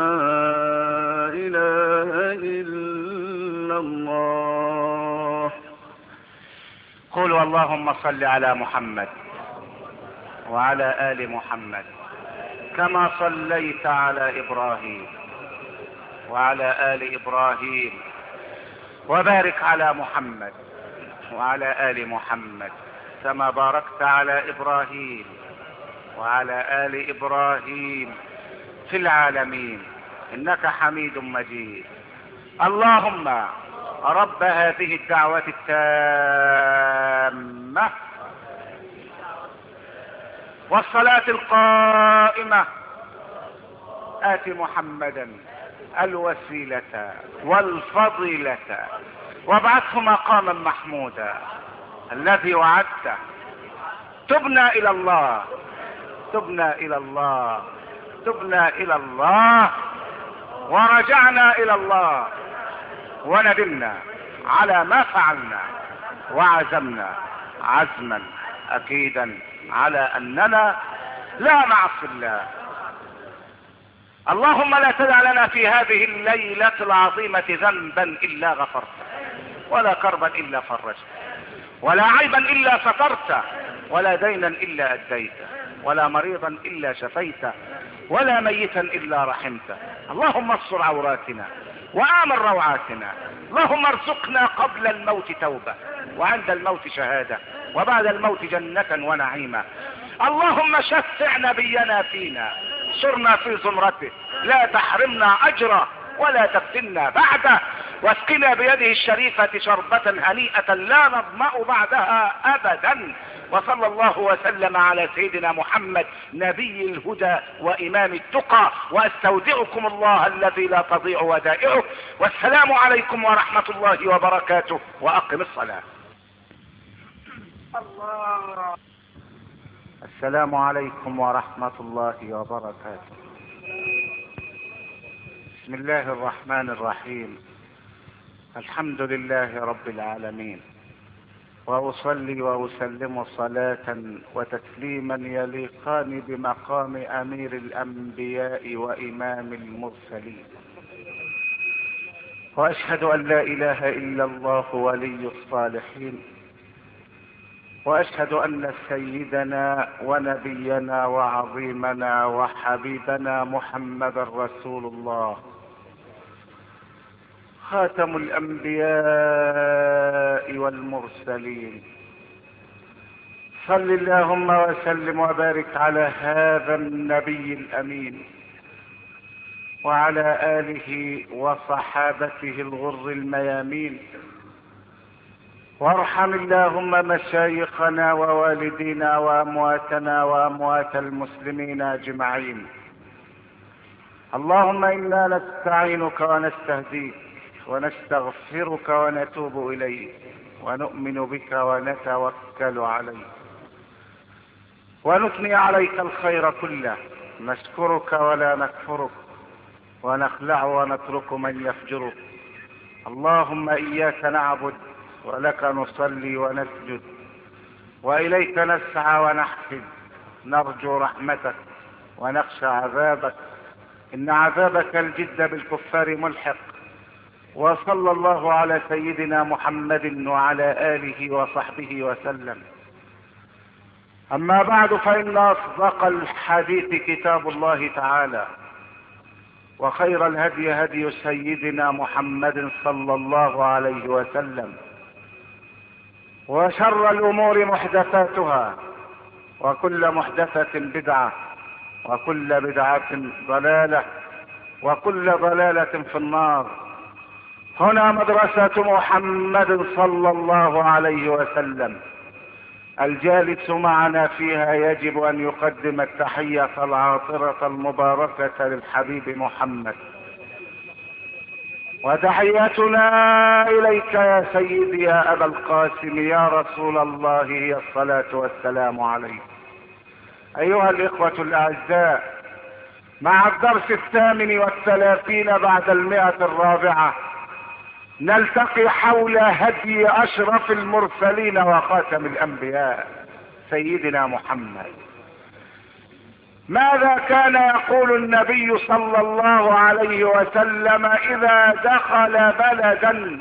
إله إلا الله. قولوا اللهم صل على محمد وعلى آل محمد كما صليت على إبراهيم وعلى آل إبراهيم، وبارك على محمد وعلى آل محمد كما باركت على إبراهيم وعلى آل إبراهيم في العالمين انك حميد مجيد. اللهم رب هذه الدعوة التامة والصلاة القائمة آت محمدا الوسيلة والفضيلة وابعثه مقاما محمودا الذي وعدته. تبنا الى الله، تبنا الى الله، تبنا الى الله، ورجعنا الى الله، وندمنا على ما فعلنا، وعزمنا عزما اكيدا على اننا لا نعصي الله. اللهم لا تدع لنا في هذه الليلة العظيمة ذنبا الا غفرته، ولا كربا الا فرجته، ولا عيبا الا سترته، ولا دينا الا اديته، ولا مريضا الا شفيته، ولا ميتا الا رحمته. اللهم استر عوراتنا وآمن روعاتنا. اللهم ارزقنا قبل الموت توبة، وعند الموت شهادة، وبعد الموت جنة ونعيما. اللهم شفع نبينا فينا، سرنا في زمرته، لا تحرمنا اجره ولا تفتنا بعده، واسقنا بيده الشريفة شربة هنيئة لا نظمأ بعدها ابدا. وصلى الله وسلم على سيدنا محمد نبي الهدى وامام التقى، واستودعكم الله الذي لا تضيع ودائعه، والسلام عليكم ورحمة الله وبركاته، واقم الصلاة. الله. السلام عليكم ورحمة الله وبركاته. بسم الله الرحمن الرحيم. الحمد لله رب العالمين، وأصلي وأسلم صلاة وتسليما يليقان بمقام أمير الأنبياء وإمام المرسلين، وأشهد أن لا إله إلا الله ولي الصالحين، وأشهد أن سيدنا ونبينا وعظيمنا وحبيبنا محمد رسول الله، خاتم الأنبياء والمرسلين. صل اللهم وسلم وبارك على هذا النبي الأمين وعلى آله وصحابته الغر الميامين، وارحم اللهم مشايخنا ووالدينا وأمواتنا وأموات المسلمين أجمعين. اللهم إنا نستعينك ونستهديك ونستغفرك ونتوب إليك، ونؤمن بك ونتوكل عليك، ونثني عليك الخير كله، نشكرك ولا نكفرك، ونخلع ونترك من يفجرك، اللهم إياك نعبد ولك نصلي ونسجد وإليك نسعى ونحفد، نرجو رحمتك ونخشى عذابك، إن عذابك الجد بالكفار ملحق. وصلى الله على سيدنا محمد وعلى آله وصحبه وسلم. أما بعد، فإن أصدق الحديث كتاب الله تعالى، وخير الهدي هدي سيدنا محمد صلى الله عليه وسلم، وشر الأمور محدثاتها، وكل محدثة بدعة، وكل بدعة ضلالة، وكل ضلالة في النار. هنا مدرسة محمد صلى الله عليه وسلم، الجالس معنا فيها يجب أن يقدم التحية العاطرة المباركة للحبيب محمد، وتحياتنا إليك يا سيدي يا أبا القاسم يا رسول الله هي الصلاة والسلام عليك. أيها الإخوة الأعزاء، مع الدرس 38 بعد 104 نلتقي حول هدي أشرف المرسلين وخاتم الأنبياء سيدنا محمد. ماذا كان يقول النبي صلى الله عليه وسلم إذا دخل بلدا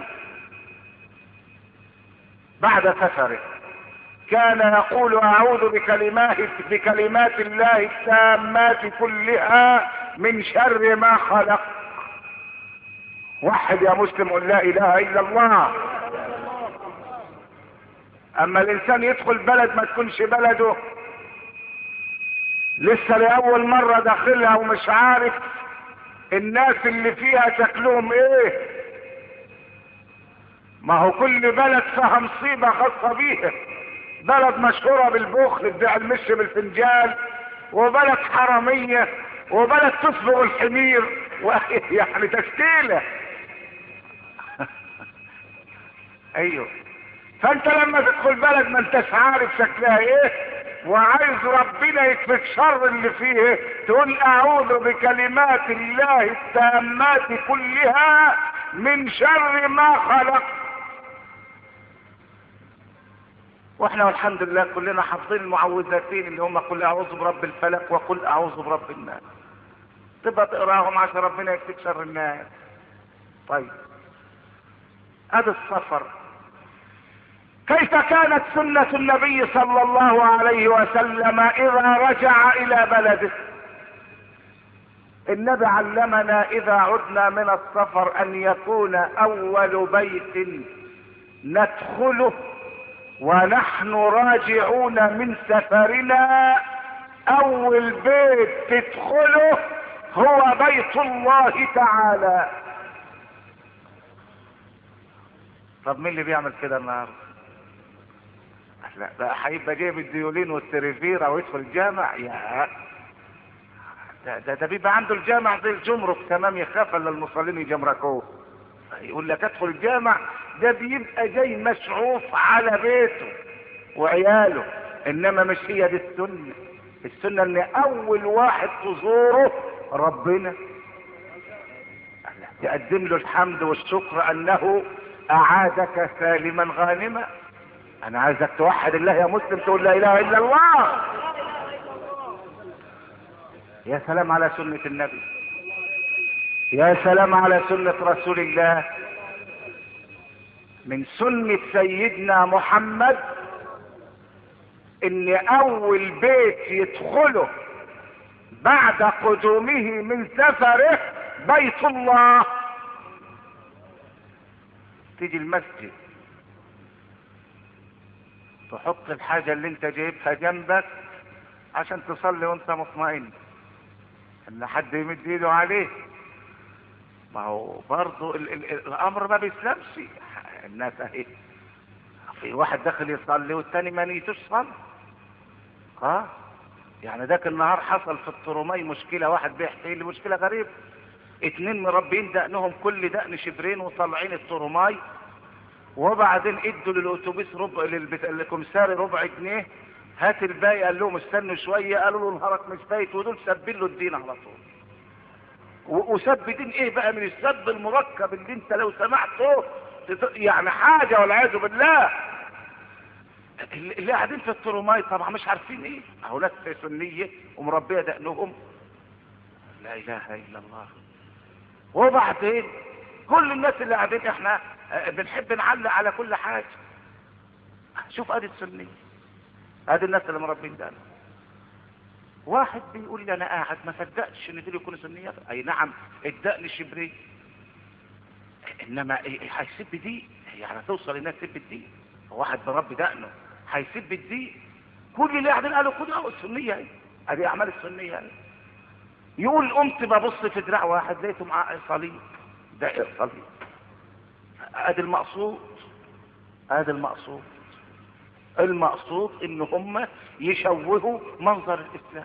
بعد سفره؟ كان يقول أعوذ بكلمات الله التامات كلها من شر ما خلق. وحد يا مسلم قل لا إله إلا الله. أما الإنسان يدخل بلد ما تكونش بلده، لسه لأول مرة داخلها ومش عارف الناس اللي فيها شكلهم ايه. ما هو كل بلد فيها مصيبة خاصة بيها. بلد مشهورة بالبخل، تبيع المش بالفنجان، وبلد حرامية، وبلد تصبغ الحمير يعني تشكيلة. ايوه، فانت لما تدخل بلد ما انتش عارف شكلها ايه وعايز ربنا يكفيك شر اللي فيه، تقول اعوذ بكلمات الله التامات كلها من شر ما خلق. واحنا والحمد لله كلنا حافظين المعوذتين اللي هم قل اعوذ برب الفلق وقل اعوذ برب الناس، تبقى تقراهم عشان ربنا يكفيك شر الناس. طيب، ادي السفر. كيف كانت سنة النبي صلى الله عليه وسلم إذا رجع إلى بلده؟ النبي علمنا إذا عدنا من السفر أن يكون أول بيت ندخله ونحن راجعون من سفرنا، أول بيت تدخله هو بيت الله تعالى. طب مين اللي بيعمل كده النهارده؟ لا، ده هيبقى جايب الديولين والتريفيرا ويدخل الجامع. يا ده بيبقى عنده الجامع زي الجمرك تمام، يخاف الا المصلين يجمركوه. يقول لك ادخل الجامع، ده بيبقى جاي مشعوف على بيته وعياله. انما مش هي دي السنه. السنه ان اول واحد تزوره ربنا، تقدم له الحمد والشكر انه اعادك سالما غانما. انا عايزك توحد الله يا مسلم، تقول لا اله الا الله. يا سلام على سنة النبي، يا سلام على سنة رسول الله. من سنة سيدنا محمد ان اول بيت يدخله بعد قدومه من سفره بيت الله. تيجي المسجد تحط الحاجة اللي انت جايبها جنبك عشان تصلي وانت مطمئن ان حد يمد ايده عليه. ما هو برضو الامر ما بيسلمش. الناس اهي، في واحد داخل يصلي والتاني ما نيتوش صلي. يعني ذاك النهار حصل في الطرمي مشكلة، واحد بيحكي لي مشكلة غريبة. 2 مربين دقنهم كل دقن شبرين وطالعين الطرمي، وبعدين ادوا للاتوبيس للكمساري ربع جنيه، هات الباقي. قال لهم استنوا شويه، قالوا له نهارك مش فايت، ودول سبين له الدين على طول. وسب دين ايه بقى من السب المركب اللي انت لو سمعته يعني حاجة والعياذ بالله. اللي قاعدين في الترماي طبعا مش عارفين ايه، اهو ناس سنية ومربية دقنهم، لا اله الا الله. وبعدين كل الناس اللي قاعدين احنا بنحب نعلق على كل حاجة. شوف ادي السنية، ادي الناس اللي مربين دقنهم. واحد بيقول لي انا قاعد ما صدقتش ان دول يكونوا سنيات. اي نعم الدقن شبري، انما هيسب دي يعني توصل الناس تسب الدين. واحد بربي دقنه هيسب الدين. كل اللي قاعدين قالوا خدوا السنيه اهي، ادي اعمال السنيه اهي. يقول قمت ببص في دراع واحد لقيته معاه صليب، ده صليب. ادي المقصود، ادي المقصود. المقصود ان هم يشوهوا منظر الاسلام،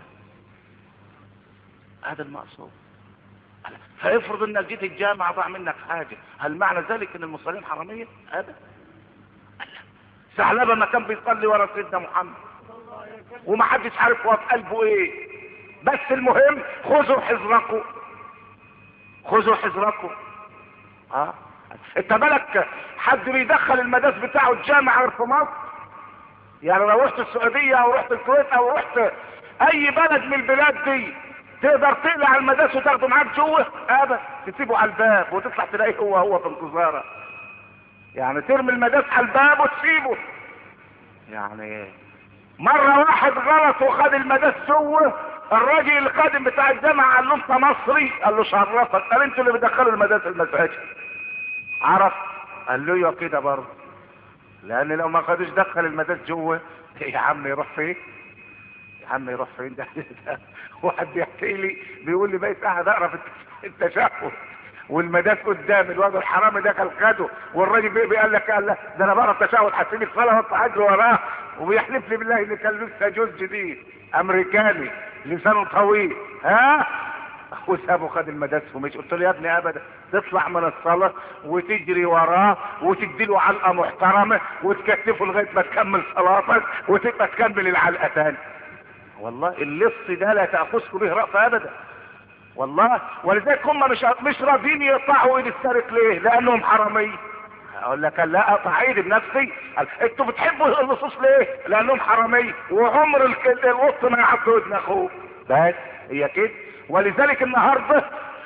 هذا المقصود. فافرض انك جيت الجامعة ضاع منك حاجة، هل معنى ذلك ان المصلين حرامية؟ هذا ثعلبة ما كان بيصلي ورا سيدنا محمد وما حدش عارف هو في قلبه ايه. بس المهم خذوا حذركم، خذوا حذركم. انت بالك حد بيدخل المداس بتاعه الجامعة غير في مصر؟ يعني لو رحت السعودية او رحت الكويت او رحت اي بلد من البلاد دي تقدر تقلع المداس وتاخده معاك جوه؟ ابدا، تسيبه على الباب وتطلع تلاقيه هو في انتظارك. يعني ترمي المداس على الباب وتسيبه. يعني مرة واحد غلط وخد المداس جوه، الراجل القادم بتاع الجامعة قال له انت مصري؟ قال له شرفك. قال انتوا اللي بتدخلوا المداس المساجد. عرف؟ قال له ايوه كده برضه، لان لو ما خدوش دخل المداس جوه يا عم يروح فين؟ يا عم يروح فين؟ ده واحد بيحكي لي بيقول لي بقيت قاعد اقرا في التشهد والمداس قدامي، الواد الحرامي دخل خده والراجل بيقول لك قال لا ده انا بقرا التشهد هسيب الصلاه واطلع اجري وراه، وبيحلف لي بالله ان كان لسه جوز جديد امريكاني لسانه طويل وسابه خد المداس ومش. قلت له يا ابني ابدا، تطلع من الصلاه وتجري وراه وتديله علقه محترمه وتكتفه لغايه ما تكمل صلاتك وتبقى تكمل العلقه تاني. والله اللص ده لا تاخذكم به رأفة ابدا والله. ولذلك هم مش راضيين يقطعوا ايد السارق ليه؟ لانهم حراميه. اقول لك لا اقطع ايدي بنفسي. انتوا بتحبوا اللصوص ليه؟ لانهم حراميه، وعمر القط ما يعض ودن اخوه. بس هي كده. ولذلك النهارده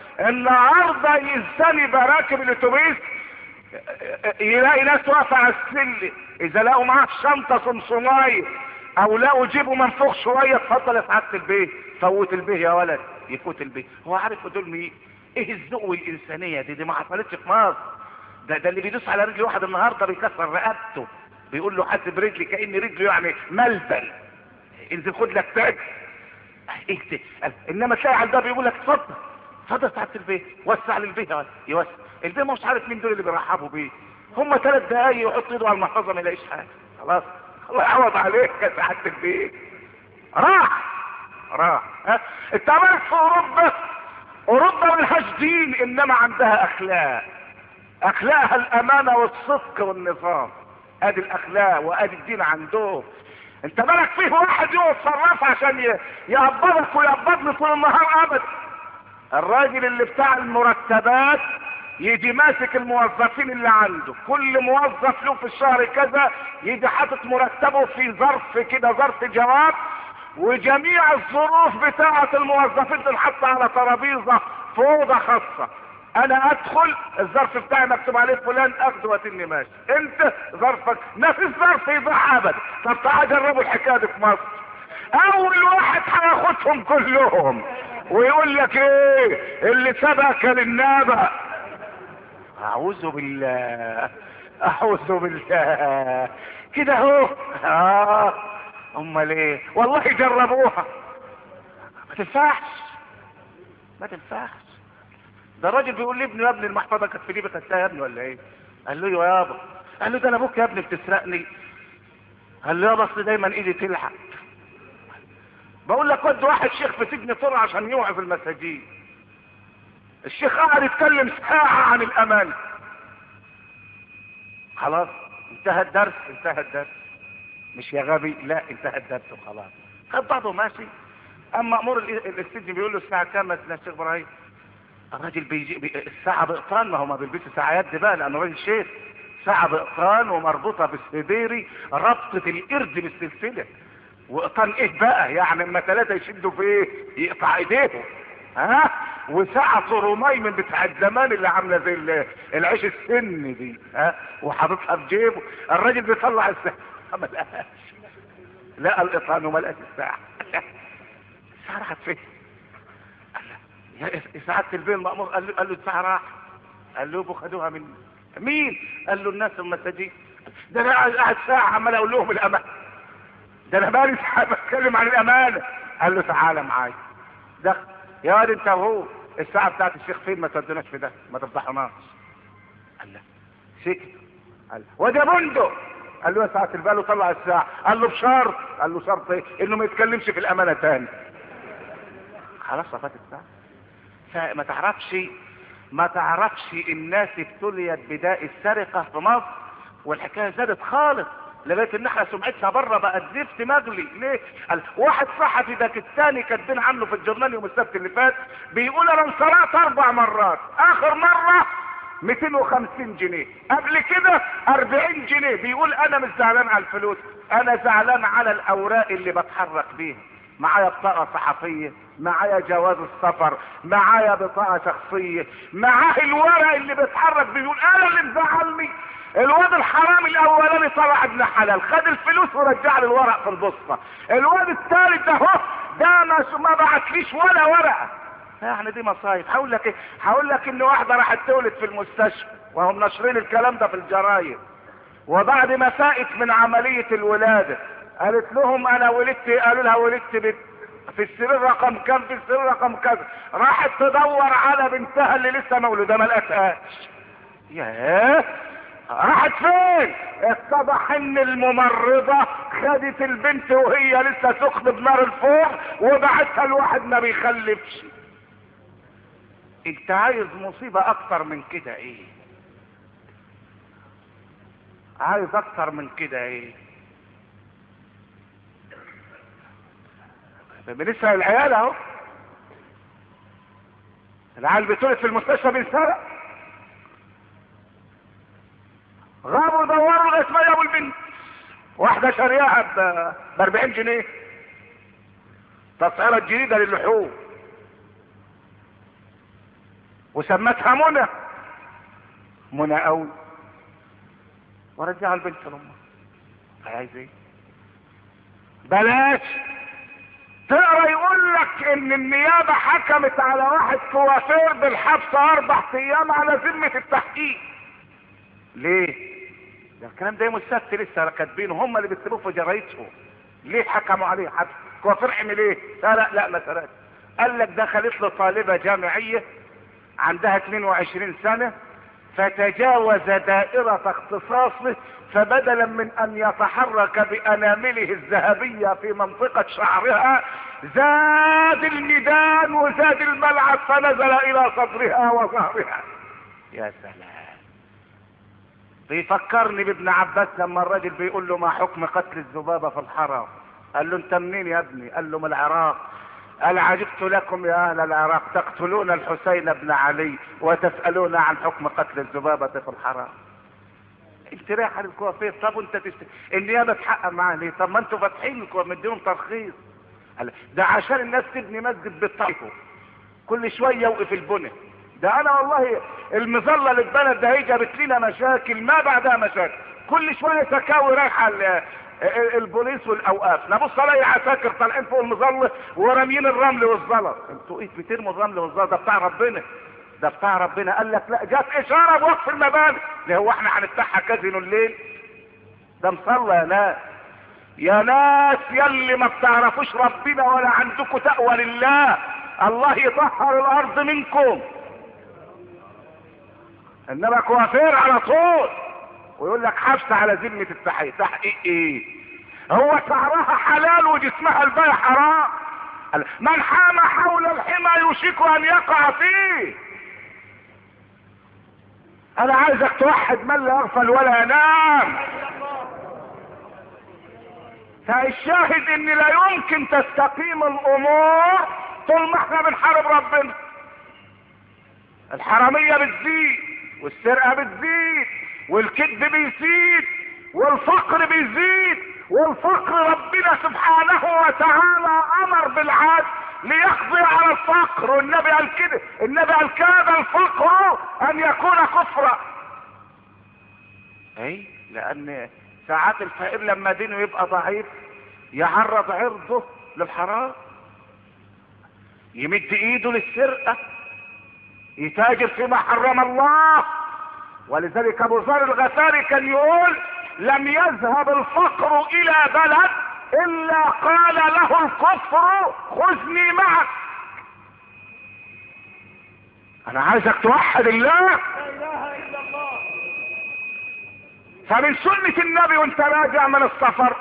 الزاني براكب الاتوبيس يلاقي ناس واقفه على السلم، اذا لقوا معاه شنطه صمصومايه او لقوا جيبه منفوخ شويه، اتفضل يا سعاده البيه، فوت البيه يا ولد، يفوت البيه. هو عارف دول مين؟ ايه الذوق والانسانيه دي ما حصلتش في مصر. ده اللي بيدوس على رجل واحد النهارده بيكسر رقبته، بيقول له حاسب رجلي كأن رجله يعني ملبن، انزل خد لك تاج. ايه انما تلاقي على الباب يقول لك اتفضل اتفضل سعاده البيه، وسع للبيه يا ولد، يوسع البيه. مش عارف مين دول اللي بيرحبوا بيه. هم 3 دقايق يحط ايده على المحفظه ما يلاقيش حاجه، خلاص الله يعوض عليك يا سعاده البيه. راح انت عملت في اوروبا ملهاش دين، انما عندها اخلاق. اخلاقها الامانه والصدق والنظام، ادي الاخلاق وادي الدين عندهم. انت بالك فيه واحد يتصرف عشان يقبضك ويقبضني طول النهار ابدا. الراجل اللي بتاع المرتبات يجي ماسك الموظفين اللي عنده، كل موظف له في الشهر كذا، يجي حاطط مرتبه في ظرف كده، ظرف جواب، وجميع الظروف بتاعة الموظفين تنحط على ترابيزة في اوضه خاصة. انا ادخل الظرف بتاعي مكتوب عليه فلان، اخده واتني ماشي. انت ظرفك ما فيش ظرف يضيع ابدا. طب تعال جربوا الحكايه دي في مصر. اول واحد هياخدهم كلهم ويقول لك ايه اللي سبق للنبأ. اعوذ بالله اعوذ بالله كده اهو. امال ايه؟ والله جربوها ما تنفعش، ما تنفعش. ده الراجل بيقول لابنه يا ابني المحفظه كانت في جيبك يا ابني ولا ايه؟ قال له ايوه يابا. قال له ده انا ابوك يا ابني بتسرقني. قال له يابا اصل دايما ايدي تلحق. بقول لك ود واحد شيخ في سجن طرع عشان يوعظ المساجين. الشيخ قعد يتكلم ساعه عن الامان. خلاص انتهى الدرس، انتهى الدرس. مش يا غبي، لا انتهى الدرس وخلاص. خد بعضه ماشي. اما مأمور السجن بيقول له الساعه كام يا شيخ ابراهيم؟ الراجل الساعة بإقران، ما هو ما بيلبسش ساعة يد بقى لأنه راجل شيخ. ساعة بإقران ومربوطة بالسديري ربطة القرد بالسلسلة. وإقران إيه بقى؟ يعني اما 3 يشدوا في إيه؟ يقطع إيديهم. ها؟ وساعة طرماي من بتاع الزمان اللي عاملة زي العيش السن دي، ها؟ وحاططها في جيبه. الراجل بيطلع الساعة ما لقاهاش. لقى الإقران وما لقاش الساعة. الساعة راحت فين؟ يا سعادة البيه المأمور. قال له الساعة راحت. قال له خدوها مني. مين؟ قال له الناس المساجين. ده انا قاعد ساعة عمال اقول لهم الامانة، ده انا بقالي ساعة بتكلم عن الامانة. قال له تعالى معايا. دخل. يا واد انت وهو، الساعة بتاعت الشيخ فين؟ ما تودوناش في ده، ما تفضحوناش. قال له سكت. قال له وده بندق. قال له يا ساعة البيه. قال له طلع الساعة. قال له بشرط. قال له شرط ايه؟ انه ما يتكلمش في الامانة تاني. خلاص صفات الساعة. ما تعرفش الناس ابتليت بداء السرقة في مصر، والحكاية زادت خالص لغاية ان احنا سمعتها بره بقت زفت مغلي. ليه؟ واحد صحفي باكستاني كاتبين عنه في الجورنال يوم السبت اللي فات، بيقول انا انسرقت 4 مرات، اخر مرة 250 جنيه، قبل كده 40 جنيه. بيقول انا مش زعلان على الفلوس، انا زعلان على الاوراق اللي بتحرك بيها. معايا بطاقة صحفية، معايا جواز السفر، معايا بطاقة شخصية، معاه الورق اللي بيتحرك. بيقول انا اللي مزعلني الواد الحرامي الاولاني طلع ابن حلال، خد الفلوس ورجع لي الورق في البوسطة. الواد الثالث ده ما بعتليش ولا ورقة. يعني دي مصايب. هقول لك ان واحدة راحت تولد في المستشفى وهم ناشرين الكلام ده في الجرايد، وبعد ما فاقت من عملية الولادة قالت لهم انا ولدت. قالوا لها ولدت في السرير رقم كام؟ في السرير رقم كذا. راحت تدور على بنتها اللي لسه مولوده ما لقتهاش. ياه، راحت فين؟ اتضح ان الممرضة خدت البنت وهي لسه سخن بنار الفوق وبعتها لواحد ما بيخلفش. انت عايز مصيبة اكتر من كده ايه؟ عايز اكتر من كده ايه؟ بنسأل العيال اهو، العيال بتولد في المستشفى بينسرق. غابوا دوروا لغايه ما جابوا البنت، واحده شارياها ب 40 جنيه، تسعيره جديده للحوم، وسمتها منى قوي، ورجعوا البنت لامها. عايز ايه؟ بلاش تقرا يقول لك ان النيابه حكمت على واحد كوافير بالحبس 4 ايام على ذمه التحقيق. ليه؟ ده الكلام ده يوم السبت لسه كاتبينه، هم اللي بيكتبوه في جرايدهم. ليه حكموا عليه حبس؟ كوافير عمل ايه؟ لا ما سرقش. قال لك دخلت له طالبه جامعيه عندها 22 سنه، فتجاوز دائره اختصاصه، فبدلا من ان يتحرك بانامله الذهبيه في منطقه شعرها زاد الميدان وزاد الملعب فنزل الى صدرها وظهرها. يا سلام. بيفكرني بابن عباس لما الراجل بيقول له ما حكم قتل الذبابه في الحرم؟ قال له انت منين يا ابني؟ قال له من العراق. قال عجبت لكم يا اهل العراق تقتلون الحسين بن علي وتسالون عن حكم قتل الذبابه في الحرم. انت رايح على الكوافير، طب وانت النيابه تحقق معاه ليه؟ طب ما انتوا فاتحين مديهم ترخيص. ده عشان الناس تبني مسجد بالطريقه، كل شويه يوقف البنى. ده انا والله المظله اللي اتبنت ده هي جابت لنا مشاكل ما بعدها مشاكل، كل شويه تكاوي رايحه البوليس والاوقاف، نبص الاقي عساكر طالعين فوق المظله وراميين الرمل والزلط. انتوا ايه بترموا الرمل والزلط؟ ده بتاع ربنا، ده بتاع ربنا. قال لك لا، جت اشاره بوقف المباني. اللي هو احنا هنفتحها كازينو الليل؟ ده مصلى يا ناس يلي ما بتعرفوش ربنا ولا عندكم تقوى لله، الله يطهر الارض منكم. انما كوافير على طول ويقول لك حبس على ذمه التحقيق. تحقيق ايه؟ هو شعرها حلال وجسمها الباقي حرام. من حام حول الحمى يوشك ان يقع فيه. انا عايزك توحد من لا يغفل ولا ينام. فالشاهد ان لا يمكن تستقيم الامور طول ما احنا بنحارب ربنا. الحرامية بتزيد والسرقة بتزيد والكذب بيزيد والفقر بيزيد، والفقر ربنا سبحانه وتعالى امر بالعدل ليقضي على الفقر، والنبي قال كده، النبي قال كاد الفقر ان يكون كفرا. اي لان ساعات الفقير لما دينه يبقى ضعيف يعرض عرضه للحرام، يمد ايده للسرقة، يتاجر فيما حرم الله. ولذلك ابو ذر الغفاري كان يقول لم يذهب الفقر الى بلد الا قال له الكفر خذني معك. انا عايزك توحد الله. لا اله الا الله. فمن سنة النبي وانت راجع من السفر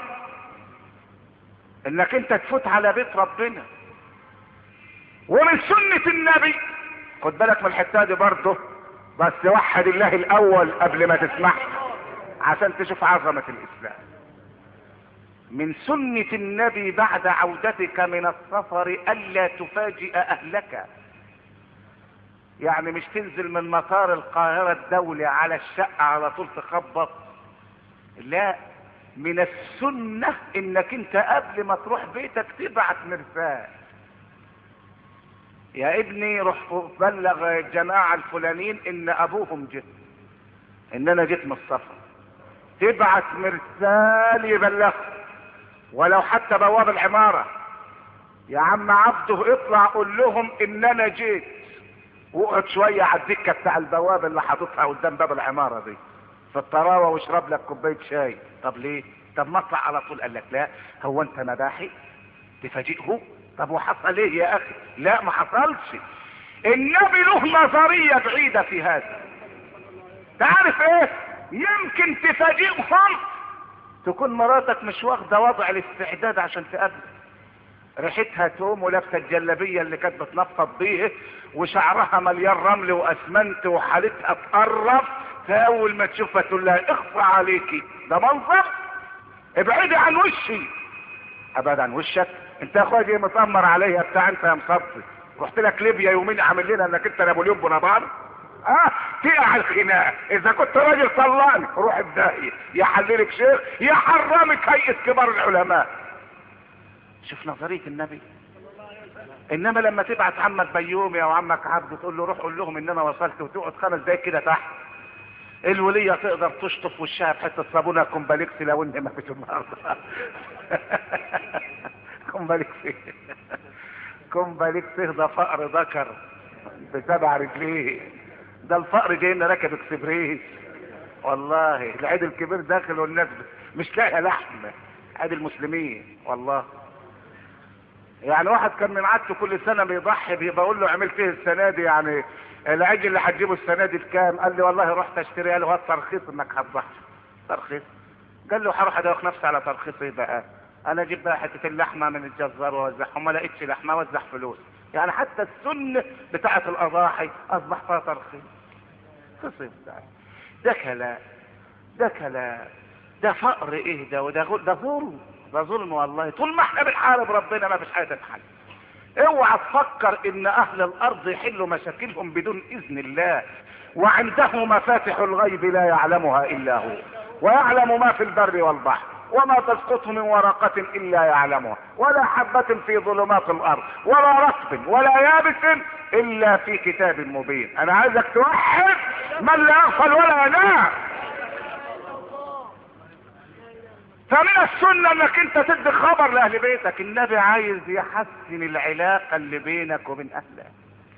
انك انت تفوت على بيت ربنا، ومن سنة النبي خد بالك من الحتة دي برضه، بس وحد الله الاول قبل ما تسمعها عشان تشوف عظمة الاسلام. من سنة النبي بعد عودتك من السفر الا تفاجئ اهلك، يعني مش تنزل من مطار القاهرة الدولي على الشقة على طول تخبط، لا، من السنة انك انت قبل ما تروح بيتك تبعت مرسال، يا ابني روح بلغ الجماعة الفلانيين ان ابوهم جه، ان انا جيت من السفر. تبعت مرسال يبلغ، ولو حتى بواب العمارة، يا عم عبده اطلع قول لهم ان انا جيت، واقعد شوية على الدكة بتاع البواب اللي حاططها قدام باب العمارة دي في الطراوة واشرب لك كوباية شاي. طب ليه؟ طب ما اطلع على طول. قال لك لا، هو انت مباحي تفاجئه؟ طب وحصل ايه يا اخي؟ لا ما حصلش. النبي له نظرية بعيدة في هذا. تعرف ايه؟ يمكن تفاجئهم تكون مراتك مش واخدة وضع الاستعداد عشان تقابلك، ريحتها توم ولابسه الجلابيه اللي كانت بتنفض بيه وشعرها مليان رمل واسمنت وحالتها تقرب، فاول ما تشوفها تقول لها اخفى عليكي، ده منظر، ابعدي عن وشي. ابعد عن وشك؟ انت يا اخويا جاي متامر عليا بتاع انت يا مصبصي، رحت لك ليبيا يومين عامل لنا انك انت نابليون بونابرت. تقع الخناقه. اذا كنت راجل طلقني روح بداهيه، يحللك شيخ يحرمك هيئه كبار العلماء. شوف نظريه النبي. انما لما تبعت عمك بيومي او عمك عبد تقول له روح قول لهم ان انا وصلت، وتقعد 5 دقايق كده تحت، الوليه تقدر تشطف وشها بحته صابونه كومباليكس لو ان ما فيش النهارده. كومباليكس ده فقر ذكر ب7 رجليه، ده الفقر جاي لنا راكب اكسبريس. والله العيد الكبير داخل والناس مش لاقيه لحم، عيد المسلمين والله. يعني واحد كان من عادته كل سنه بيضحي، بقول له عملت ايه السنه دي؟ يعني العجل اللي هتجيبه السنه دي بكام؟ قال لي والله رحت اشتري. قال له هات ترخيص انك هتضحي. ترخيص؟ قال له هروح ادوخ نفسي على ترخيص ايه بقى؟ انا اجيب بقى حته اللحمه من الجزار واوزعها، ما لقيتش لحمه اوزع فلوس. يعني حتى السنه بتاعه الاضاحي اصبح فيها ترخيص. خصم ده كلام، ده كلام، ده فقر ايه ده؟ وده ظلم، ده ظلم والله. طول ما احنا بنحارب ربنا ما فيش حاجه تتحل. اوعى تفكر ان اهل الارض يحلوا مشاكلهم بدون اذن الله، وعنده مفاتح الغيب لا يعلمها الا هو، ويعلم ما في البر والبحر، وما تسقط من ورقة الا يعلمها، ولا حبة في ظلمات الارض، ولا رطب ولا يابس الا في كتاب مبين. انا عايزك توحد من لا يغفل ولا ينام. فمن السنة انك انت تدي خبر لاهل بيتك. النبي عايز يحسن العلاقة اللي بينك وبين اهلك.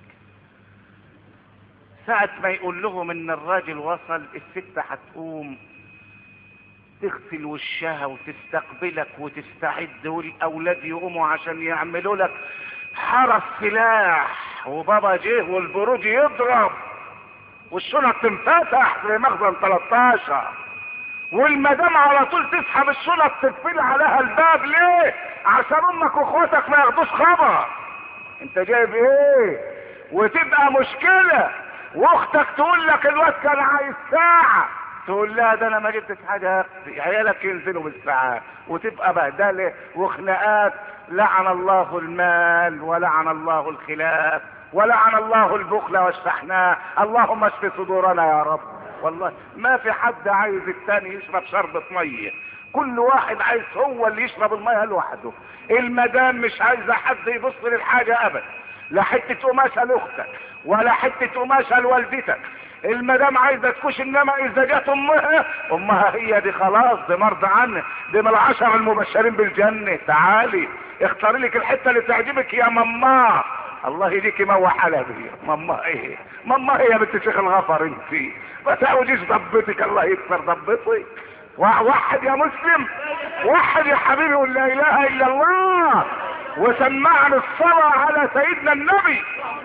ساعة ما يقول لهم ان الراجل وصل، الست هتقوم تغسل وشها وتستقبلك وتستعد، والاولاد يقوموا عشان يعملوا لك حرس سلاح، وبابا جه والبروج يضرب والشنط تنفتح زي مخزن 13، والمدام على طول تسحب الشنط تقفل عليها الباب. ليه؟ عشان امك واخواتك ما ياخدوش خبر انت جايب ايه، وتبقى مشكلة. واختك تقول لك الواد كان عايز ساعة، تقول لها ده انا ما جبتش حاجة، عيالك ينزلوا بالساعات، وتبقى بهدلة وخناقات. لعن الله المال ولعن الله الخلاف ولعن الله البخل والشحناء. اللهم اشف صدورنا يا رب. والله ما في حد عايز التاني يشرب شربة مية، كل واحد عايز هو اللي يشرب المية لوحده. المدام مش عايزة حد يبص للحاجة ابدا، لا حتة قماشة لاختك ولا حتة قماشة لوالدتك. المدام عايزة تكوش، انما اذا جت امها هي دي خلاص، دي مرضى عنها، دي من العشر المبشرين بالجنة. تعالي اختاري لك الحتة اللي تعجبك يا ماما. الله يديكي موح حلبي. ماما ايه؟ ماما هي بنت شيخ الغفر انت، ما تعوجيش ضبطك، الله يكسر ضبطك. وحد يا مسلم، وحد يا حبيبي، قول لا اله الا الله وسمعنا الصلاة على سيدنا النبي.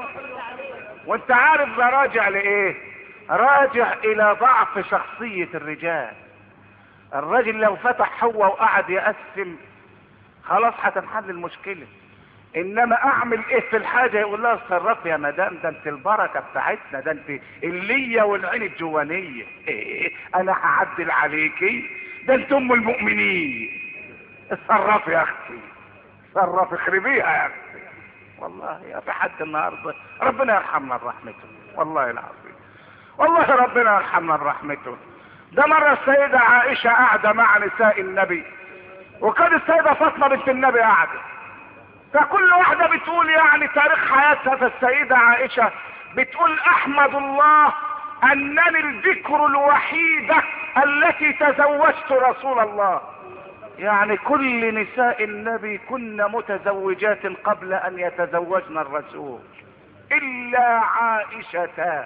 وانت عارف ده راجع لايه؟ راجع الى ضعف شخصية الرجال. الراجل لو فتح هو وقعد يقسم خلاص هتنحل المشكلة، انما اعمل ايه في الحاجة يقول لها اتصرفي يا مدام، ده انت البركة بتاعتنا، ده انت اللية والعين الجوانية. ايه انا هعدل عليكي؟ ده انت ام المؤمنين، اتصرفي يا اختي، اتصرفي اخربيها يا اختي. والله يا في حد النهارده ربنا يرحمنا برحمته، والله العظيم والله ربنا يرحمنا برحمته. ده مرة السيدة عائشة قاعدة مع نساء النبي، وكان السيدة فاطمة بنت النبي قاعدة، فكل واحدة بتقول يعني تاريخ حياتها. فالسيدة عائشة بتقول احمد الله انني الذكر الوحيدة التي تزوجت رسول الله. يعني كل نساء النبي كن متزوجات قبل ان يتزوجن الرسول، الا عائشة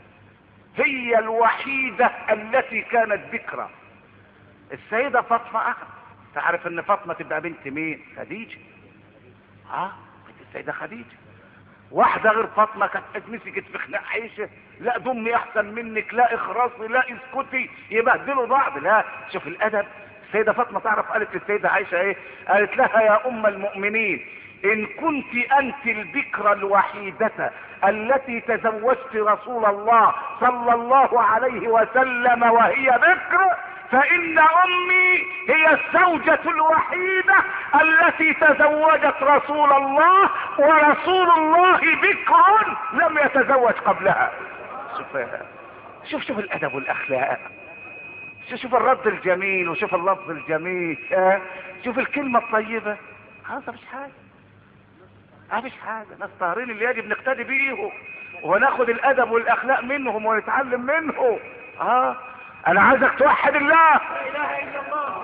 هي الوحيدة التي كانت ذكرى. السيدة فاطمة تعرف ان فاطمة تبقى بنت مين؟ خديجة. بنت السيدة خديجة. واحدة غير فاطمة كانت مسكت في خناق عائشة، لا دمي احسن منك، لا اخرسي، لا اسكتي، يبهدلوا بعض. لا شوف الادب. السيدة فاطمة تعرف قالت للسيدة عائشة ايه؟ قالت لها يا ام المؤمنين ان كنت انت البكرة الوحيدة التي تزوجت رسول الله صلى الله عليه وسلم وهي بكر، فان امي هي الزوجة الوحيدة التي تزوجت رسول الله، ورسول الله بكر لم يتزوج قبلها. شوف الادب والاخلاق، شوف الرد الجميل، وشوف اللفظ الجميل، شوف الكلمة الطيبة. خلاص مفيش حاجة، مفيش حاجة. ناس طاهرين اللي يجب نقتدي بيهم وناخد الادب والاخلاق منهم ونتعلم منه. انا عايزك توحد الله. لا اله الا الله.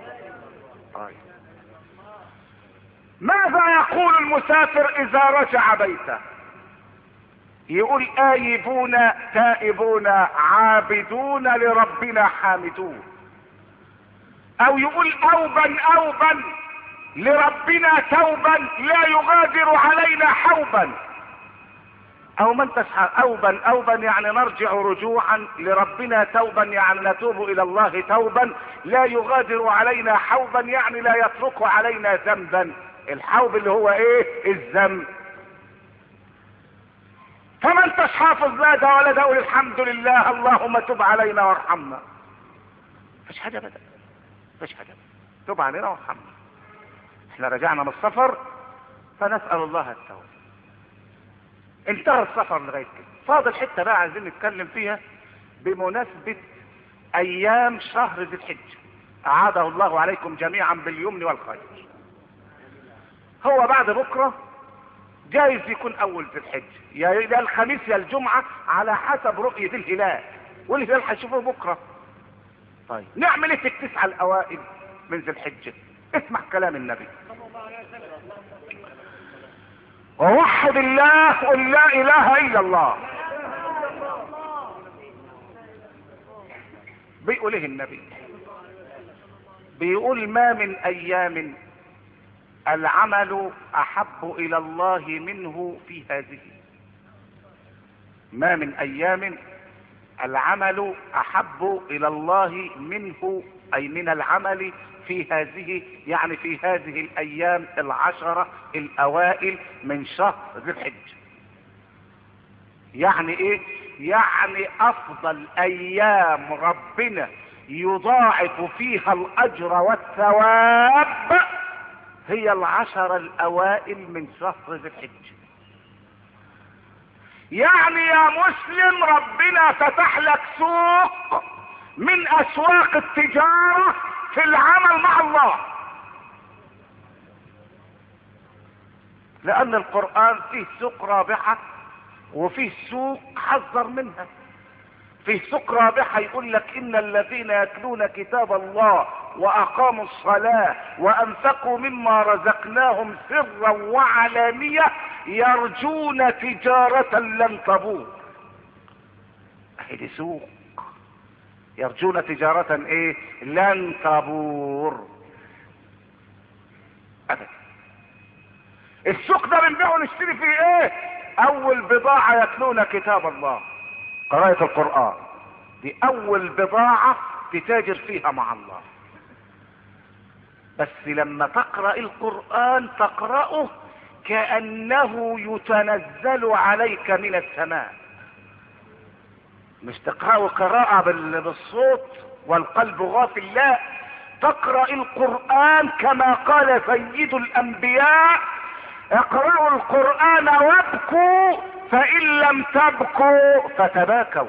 ماذا يقول المسافر اذا رجع بيته؟ يقول آيبون تائبون عابدون لربنا حامدون، او يقول اوبا لربنا توبا لا يغادر علينا حوبا. او من تسحر اوبا يعني نرجع رجوعا، لربنا توبا يعني نتوب الى الله توبا لا يغادر علينا حوبا يعني لا يترك علينا ذنبا. الحوب اللي هو ايه؟ الذنب. فما انتش حافظ لا ده ولا ده، قول الحمد لله اللهم تب علينا وارحمنا. مفيش حاجه ابدا، مفيش حاجه. تب علينا وارحمنا. احنا رجعنا من السفر فنسال الله التوبه. انتهى السفر لغايه كده، فاضل حته بقى عايزين نتكلم فيها بمناسبه ايام شهر ذي الحجه. اعاده الله عليكم جميعا باليمن والخير. هو بعد بكره جايز يكون اول ذي الحجه، يا الخميس يا الجمعه على حسب رؤيه الهلال، والهلال هيشوفه بكره. طيب نعمل ايه في التسعه الاوائل من ذي الحجه؟ اسمع كلام النبي ووحد الله، قل لا اله الا الله. بيقول ايه النبي؟ بيقول ما من ايام العمل احب الى الله منه في هذه. ما من ايام العمل احب الى الله منه، اي من العمل في هذه، يعني في هذه الايام العشرة الاوائل من شهر ذي الحجة. يعني ايه؟ يعني افضل ايام ربنا يضاعف فيها الاجر والثواب هي العشر الاوائل من شهر ذي الحجة. يعني يا مسلم ربنا فتح لك سوق من اسواق التجارة في العمل مع الله، لان القرآن فيه سوق رابحة وفيه سوق حذر منها. فيه سوق رابحة يقول لك ان الذين يتلون كتاب الله واقاموا الصلاة وانفقوا مما رزقناهم سرا وعلانية يرجون تجارة لن تبور. اهي سوق يرجون تجارة ايه؟ لن تبور ابدا. السوق ده بنبيعه ونشتري فيه ايه؟ اول بضاعة يتلون كتاب الله، قراءة القرآن دي اول بضاعة تتاجر فيها مع الله. بس لما تقرأ القرآن تقرأه كأنه يتنزل عليك من السماء، مش تقرأه قراءة بالصوت والقلب غافل، لا، تقرأ القرآن كما قال سيد الأنبياء: اقرأوا القرآن وابكوا فإن لم تبكوا فتباكوا.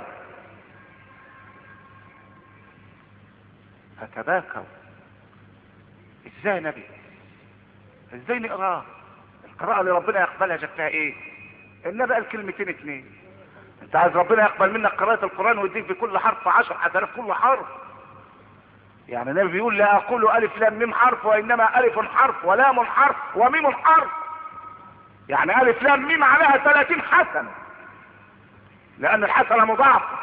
فتباكوا ازاي يا نبي؟ ازاي نقراه؟ القراءة اللي ربنا يقبلها شكلها ايه؟ النبي قال كلمتين اتنين. انت عايز ربنا يقبل منك قراءة القرآن ويديك بكل حرف 10,000 كل حرف. يعني النبي بيقول: لا اقول الف لام ميم حرف وانما الف حرف ولام حرف وميم حرف. يعني الف لام ميم عليها 30 حسنة، لان الحسنة مضاعفة.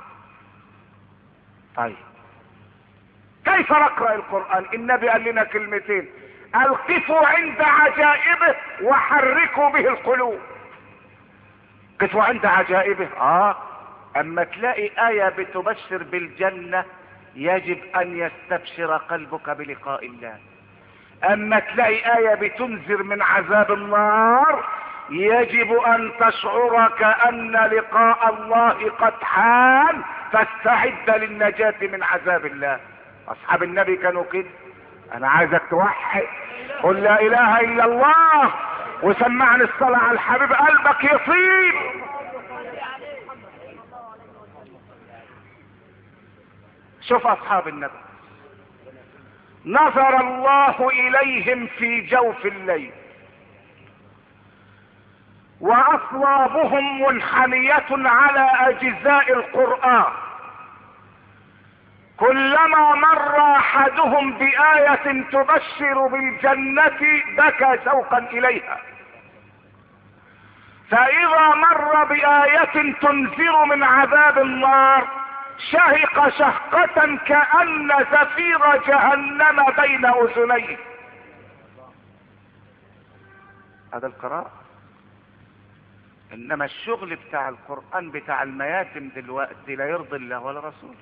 طيب كيف نقرأ القرآن؟ النبي قال لنا كلمتين: القفوا عند عجائبه وحركوا به القلوب. قفوا عند عجائبه، اما تلاقي آية بتبشر بالجنة يجب ان يستبشر قلبك بلقاء الله. اما تلاقي آية بتنذر من عذاب النار يجب ان تشعر كأن لقاء الله قد حان، فاستعد للنجاة من عذاب الله. اصحاب النبي كانوا كده. انا عايزك توحد، قل لا اله الا الله وسمعني الصلاة على الحبيب، قلبك يصيب. شوف اصحاب النبي نظر الله اليهم في جوف الليل واصوابهم منحنية على اجزاء القرآن، كلما مر احدهم بآية تبشر بالجنة بكى شوقا اليها، فاذا مر بآية تنذر من عذاب النار شهق شهقة كأن زفير جهنم بين اذنيه. هذا القراءة. انما الشغل بتاع القرآن بتاع المياتم دلوقتي لا يرضي الله ولا رسوله.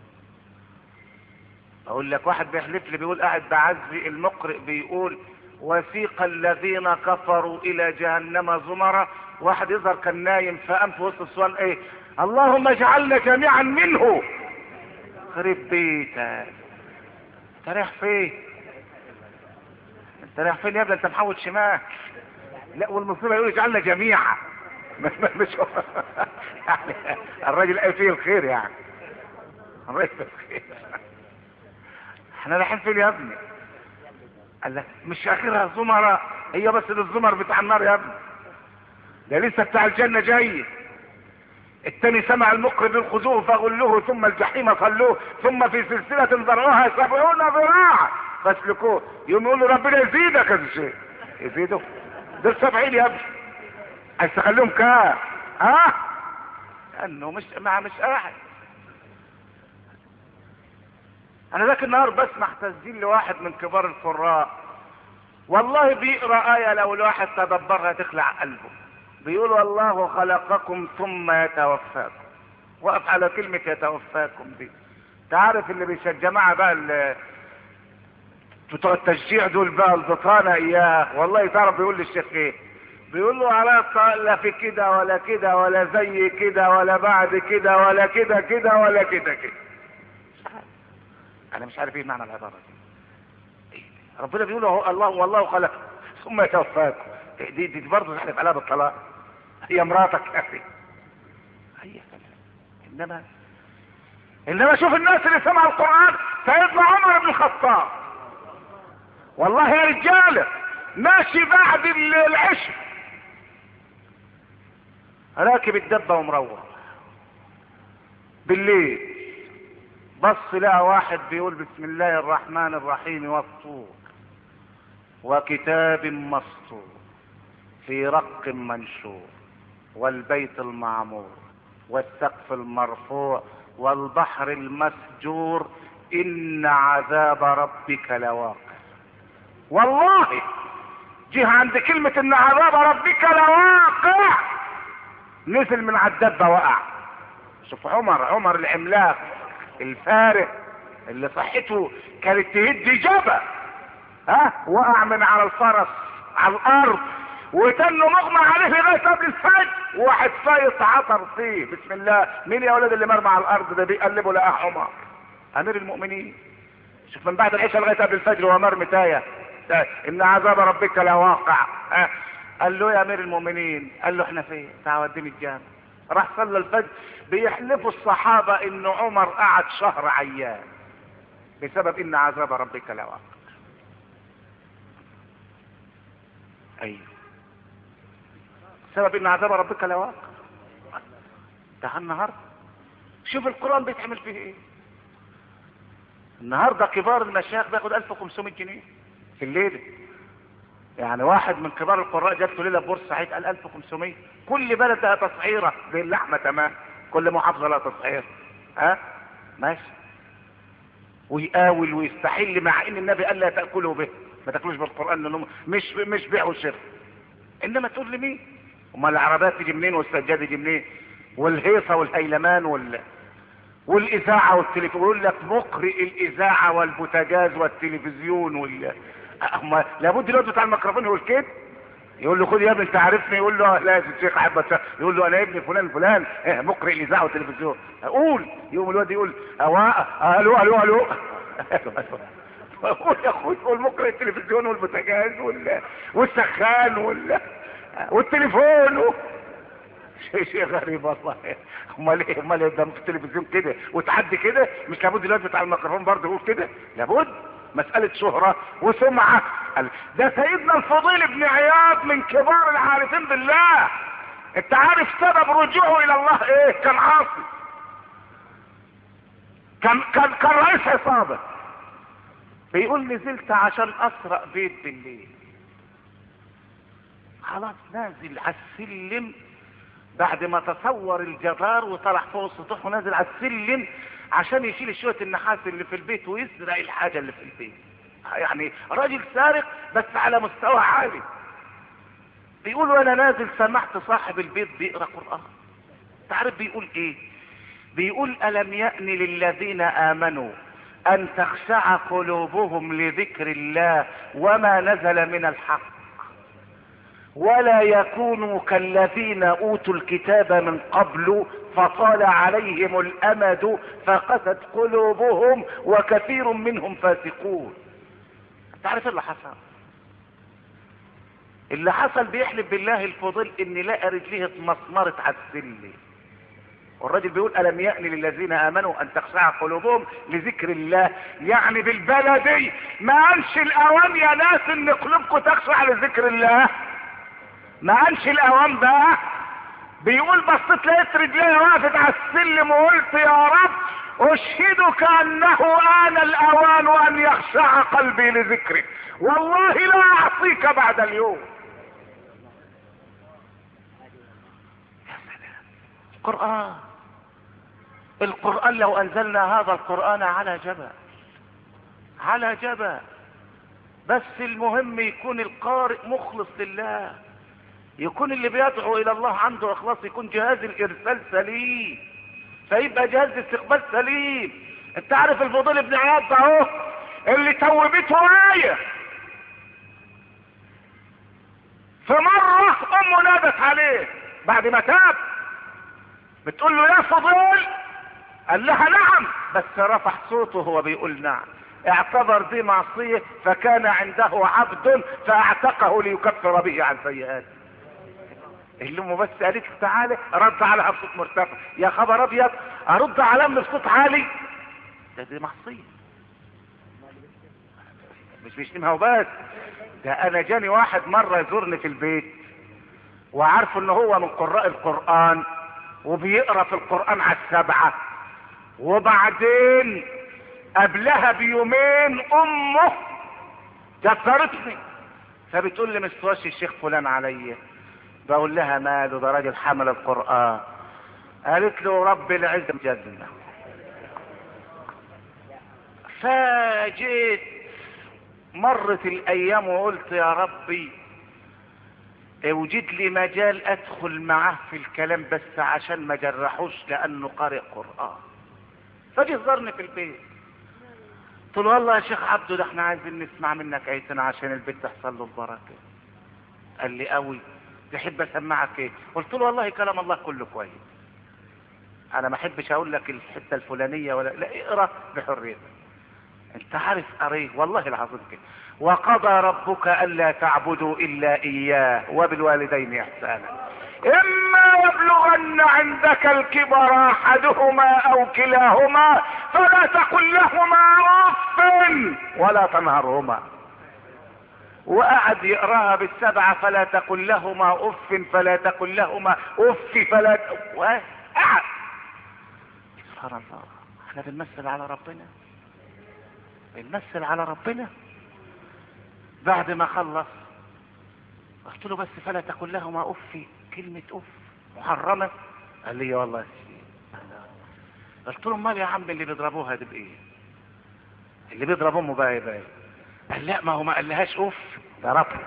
اقول لك واحد بيحلف لي بيقول قاعد بعزي المقرئ بيقول: وسيق الذين كفروا الى جهنم زمرا. واحد يظهر كان نايم فقام في وسط السؤال: ايه؟ اللهم اجعلنا جميعا منه. خرب بيتك، انت رايح فين؟ انت رايح فين يا ابني؟ انت محول شمال. لا، والمصيبه يقول اجعلنا جميعا. مش يعني الراجل قال فيه الخير، يعني الراجل فيه الخير. احنا رايحين فين يا ابني؟ قال لك مش اخرها زمرة، هي بس الزمر بتاع النار يا ابني، ده لسه بتاع الجنة جاي. التاني سمع المقرئ بيقول: خذوه فغلوه ثم الجحيم صلوه ثم في سلسلة ذرعها 70 ذراعا فاسلكوه. يوم يقول له ربنا يزيدك هذا الشيء. يزيده؟ دول 70 يا ابني، عايز تخليهم كام؟ لانه مش قاعد. انا ذاك النهار بسمع تسجيل لواحد من كبار القراء، والله بيقرا آية لو الواحد تدبرها تخلع قلبه. بيقول: والله خلقكم ثم يتوفاكم. وقف على كلمة يتوفاكم دي. تعرف اللي الجماعة بقى بتوع التشجيع دول بقى البطانة اياه، والله تعرف بيقول للشيخ ايه؟ بيقول له: على لا في كده ولا كده ولا زي كده ولا بعد كده ولا كده كده ولا كده كده. انا مش عارف ايه معنى العبارة دي. ربنا بيقول: الله والله خلق ثم يتوفاكم. دي برضه تحلف عليها بالطلاق. هي مراتك يا اخي، اي كلام. انما شوف الناس اللي سمعوا القرآن. سيدنا عمر بن الخطاب والله يا رجاله ماشي بعد العشاء راكب الدبه ومروح بالليل، بص لقى واحد بيقول بسم الله الرحمن الرحيم والطور وكتاب مسطور في رق منشور والبيت المعمور والسقف المرفوع والبحر المسجور ان عذاب ربك لواقع. والله جه عند كلمة ان عذاب ربك لواقع نزل من على الدبة وقع. شوف عمر العملاق الفارق اللي صحته كانت تهد جبل، وقع من على الفرس على الارض وتنه مغمى عليه لغايه قبل الفجر، وواحد فايت عطر فيه بسم الله. مين يا ولد اللي مرمى على الارض ده؟ بيقلبوا لقاه عمر امير المؤمنين. شوف من بعد العشاء لغايه قبل الفجر وهو مرمي تايه ان عذاب ربك لواقع. قال له يا امير المؤمنين، قال له احنا فين؟ تعال وديني الجامع. راح صلى الفجر. بيحلفوا الصحابه ان عمر قعد شهر عيان بسبب ان عذاب ربك لواقع. ايوه سبب ان عذاب ربك لواقع. تعال النهارده شوف القرآن بيتعمل فيه ايه. النهارده كبار المشايخ بياخد 1500 جنيه في الليله. يعني واحد من كبار القراء جابته ليله بورسعيد قال 1500. كل بلد لها تصعيره زي اللحمه تمام، كل محافظه لها تصعيره. ماشي. ويقاول ويستحل مع ان النبي قال لا تاكلوا به، ما تاكلوش بالقران لانه مش بيع وشراء. انما تقول لمين؟ امال العربات تيجي منين والسجاد يجي منين والهيصه والهيلمان والاذاعه والتلفزيون؟ يقول لك مقرئ الاذاعه والبوتاجاز والتلفزيون لابد دلوقتي بتاع الميكروفون يقول كده. يقول له خد يا ابني انت عارفني، يقول له لا يا الشيخ احب. يقول له انا ابن فلان فلان مقرئ الاذاعه والتلفزيون. اقول يوم الواد يقول الو الو الو قول يا اخوي، قول مقرئ التلفزيون والبوتاجاز والسخان والتليفون شيء غريب والله. امال يبقى في التلفزيون كده وتعدي كده؟ مش لابد دلوقتي بتاع الميكروفون برضه يقول كده؟ لابد. مسألة شهرة وسمعة. ده سيدنا الفضيل بن عياض من كبار العارفين بالله. انت عارف سبب رجوعه الى الله ايه؟ كان عاصي، كان رئيس عصابة. بيقول نزلت عشان اسرق بيت بالليل. خلاص نازل على السلم بعد ما تصور الجدار وطلع فوق السطوح ونازل على السلم عشان يشيل شوية النحاس اللي في البيت ويسرق الحاجة اللي في البيت. يعني راجل سارق بس على مستوى عالي. بيقول وانا نازل سمعت صاحب البيت بيقرأ قرآن. تعرف بيقول ايه؟ بيقول ألم يأن للذين آمنوا أن تخشع قلوبهم لذكر الله وما نزل من الحق ولا يكونوا كالذين أوتوا الكتاب من قبل فطال عليهم الأمد فقست قلوبهم وكثير منهم فاسقون. تعرف اللي حصل؟ اللي حصل بيحلف بالله الفضيل ان لقى رجليه اتمسمرت على السلم. والراجل بيقول ألم يأن للذين آمنوا أن تخشع قلوبهم لذكر الله. يعني بالبلدي ما أنش الأوان يا ناس ان قلوبكم تخشع لذكر الله؟ ما أنش الأوان بقى؟ بيقول بصيت لقيت رجلي وقفت على السلم وقلت يا رب أشهدك أنه آن الأوان أن يخشع قلبي لذكرك، والله لا أعصيك بعد اليوم. يا سلام. القرآن لو أنزلنا هذا القرآن على جبل بس المهم يكون القارئ مخلص لله، يكون اللي بيدعو الى الله عنده اخلاص، يكون جهاز الارسال سليم فيبقى جهاز الاستقبال سليم. انت عارف الفضيل بن عياض ده اهو اللي توبته آية. فمرة امه نادت عليه بعد ما تاب بتقول له يا فضيل، قال لها نعم، بس رفع صوته هو بيقول نعم. اعتبر دي معصية فكان عنده عبد فاعتقه ليكفر به عن سيئاته. اللي امه بس قالت له تعالى رد عليها بصوت مرتفع. يا خبر ابيض، ارد على امي بصوت عالي؟ دي معصيه. مش بيشتمها وبس، ده انا جاني واحد مره يزورني في البيت وعارف ان هو من قراء القرآن وبيقرا في القرآن على السبعة، وبعدين قبلها بيومين امه جزرتني، فبتقول لي مستواش الشيخ فلان عليا. بقول لها ماله، ده راجل حمل القرآن. قالت له رب العزة جزنا. فجيت مرت الايام وقلت يا ربي اوجد لي مجال ادخل معاه في الكلام بس عشان ما جرحوش لانه قارئ قرآن. فجي زارني في البيت، قلت له والله يا شيخ عبده ده احنا عايزين نسمع منك ايتنا عشان البيت تحصل له البركه. قال لي قوي، تحب اسمعك ايه؟ قلت له والله كلام الله كله كويس، انا ما احبش اقول لك الحته الفلانيه ولا لا، اقرا بحريتك. انت عارف قريه والله العظيم كده، وقضى ربك الا تعبدوا الا اياه وبالوالدين احسانا اما يبلغن عندك الكبر احدهما او كلاهما فلا تقل لهما اف ولا تنهرهما. وقعد يقراها بالسبعه، فلا تقل لهما اف فلا تقل لهما اف فلا قعد. سبحان الله، احنا بنمثل على ربنا، بنمثل على ربنا. بعد ما خلص قلت له بس فلا تقل لهما اف، كلمة اف محرمة. قال لي والله شيء. قلت له امال يا عم اللي بيضربوها دي بايه؟ اللي بيضرب امه بقى ايه بقى؟ قال لا ما هو ما قالهاش اف، ضربها.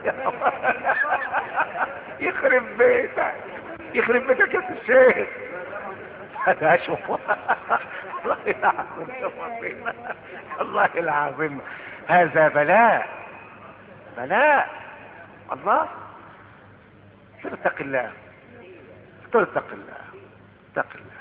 يخرب بيتك، يخرب بيتك يا الشيخ. هذا شوف والله العظيم، والله العظيم هذا بلاء، بلاء. الله، اتق الله، اتق الله، اتق الله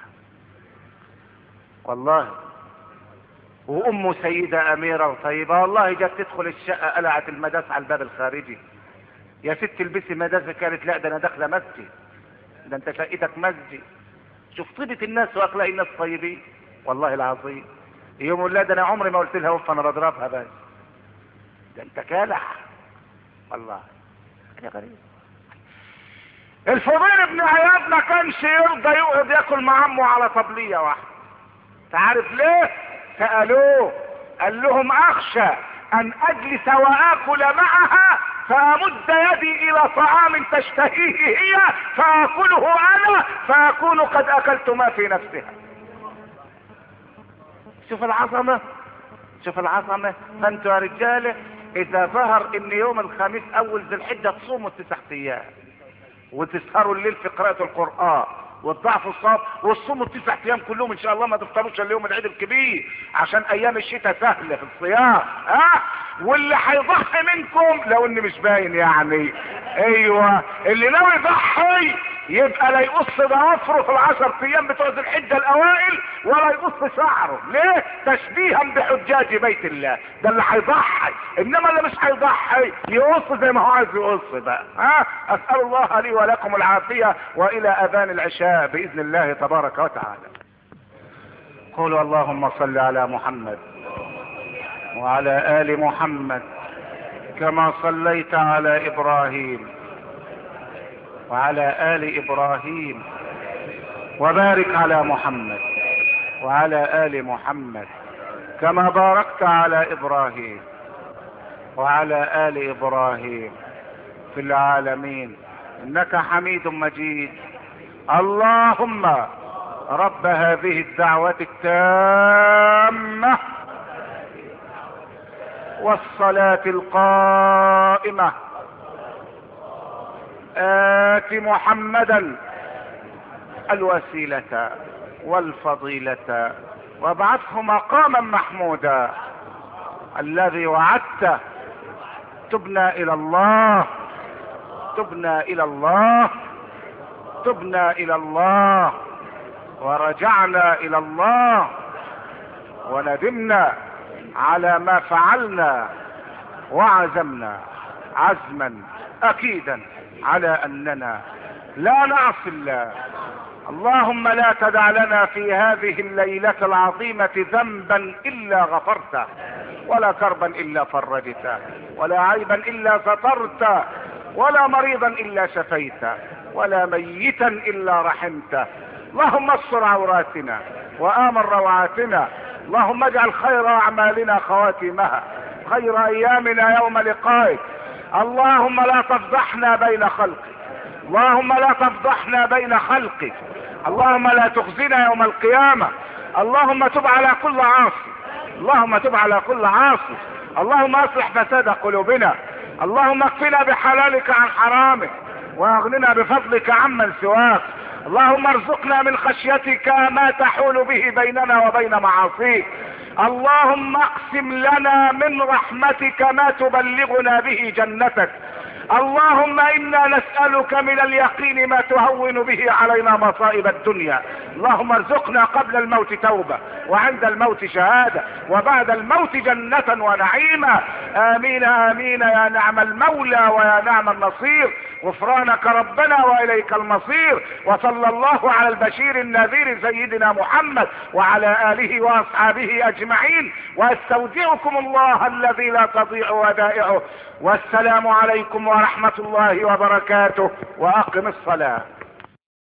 والله. وامه سيدة اميرة وطيبة والله، جت تدخل الشقة قلعت المداس على الباب الخارجي. يا ست البسي مداس، قالت لا ده انا داخله مسجد، ده انت شقتك مسجد. شوف طيبة الناس واخلاق الناس طيبين والله العظيم. يوم لا ده انا عمري ما قلت لها اوف، انا بضربها بس. ده انت كالح والله يا غريب. الفضيل بن عياض ما كانش يرضى يقعد ياكل مع عمه على طبليه واحده. تعرف ليه؟ سالوه قال لهم اخشى ان اجلس واكل معها فامد يدي الى طعام تشتهيه هي فاكله انا فاكون قد اكلت ما في نفسها. شوف العظمه، شوف العظمه. فانتوا يا رجاله اذا ظهر ان يوم الخميس اول ذي الحجه تصوموا 9 ايام وتسهروا الليل في قراءة القرآن وتضعفوا الصوم وتصوموا 9 ايام كلهم ان شاء الله، ما تفطروش الا يوم العيد الكبير عشان ايام الشتاء سهلة في الصيام. واللي هيضحي منكم لو ان مش باين يعني، ايوه اللي ناوي يضحي يبقى لا يقص ضوافره في ال10 ايام بتوع ذي الحجه الاوائل ولا يقص شعره. ليه؟ تشبيها بحجاج بيت الله. ده اللي هيضحي، انما اللي مش هيضحي يقص زي ما هو عايز يقص بقى. اسال الله لي ولكم العافيه، والى اذان العشاء باذن الله تبارك وتعالى. قولوا اللهم صل على محمد وعلى ال محمد كما صليت على ابراهيم وعلى آل إبراهيم، وبارك على محمد وعلى آل محمد كما باركت على إبراهيم وعلى آل إبراهيم في العالمين إنك حميد مجيد. اللهم رب هذه الدعوة التامة والصلاة القائمة آت محمدا الوسيلة والفضيلة وابعثه مقاما محمودا الذي وعدته. تبنا إلى الله، تبنا إلى الله، تبنا إلى الله، ورجعنا إلى الله، وندمنا على ما فعلنا، وعزمنا عزما أكيدا على أننا لا نعصي الله. اللهم لا تدع لنا في هذه الليلة العظيمة ذنبا إلا غفرته، ولا كربا إلا فرجته، ولا عيبا إلا سترته، ولا مريضا إلا شفيته، ولا ميتا إلا رحمته. اللهم استر عوراتنا وآمن روعاتنا. اللهم اجعل خير أعمالنا خواتمها، خير أيامنا يوم لقائك. اللهم لا تفضحنا بين خلقك، اللهم لا تفضحنا بين خلقك، اللهم لا تخزنا يوم القيامة. اللهم تب على كل عاصي، اللهم تب على كل عاصي. اللهم اصلح فساد قلوبنا. اللهم اكفنا بحلالك عن حرامك، واغننا بفضلك عمن سواك. اللهم ارزقنا من خشيتك ما تحول به بيننا وبين معاصيك. اللهم اقسم لنا من رحمتك ما تبلغنا به جنتك. اللهم انا نسألك من اليقين ما تهون به علينا مصائب الدنيا. اللهم ارزقنا قبل الموت توبة، وعند الموت شهادة، وبعد الموت جنة ونعيما. امين امين يا نعم المولى ويا نعم النصير. غفرانك ربنا واليك المصير. وصلى الله على البشير النذير سيدنا محمد وعلى اله واصحابه اجمعين. واستودعكم الله الذي لا تضيع ودائعه. والسلام عليكم ورحمة الله وبركاته. واقم الصلاة.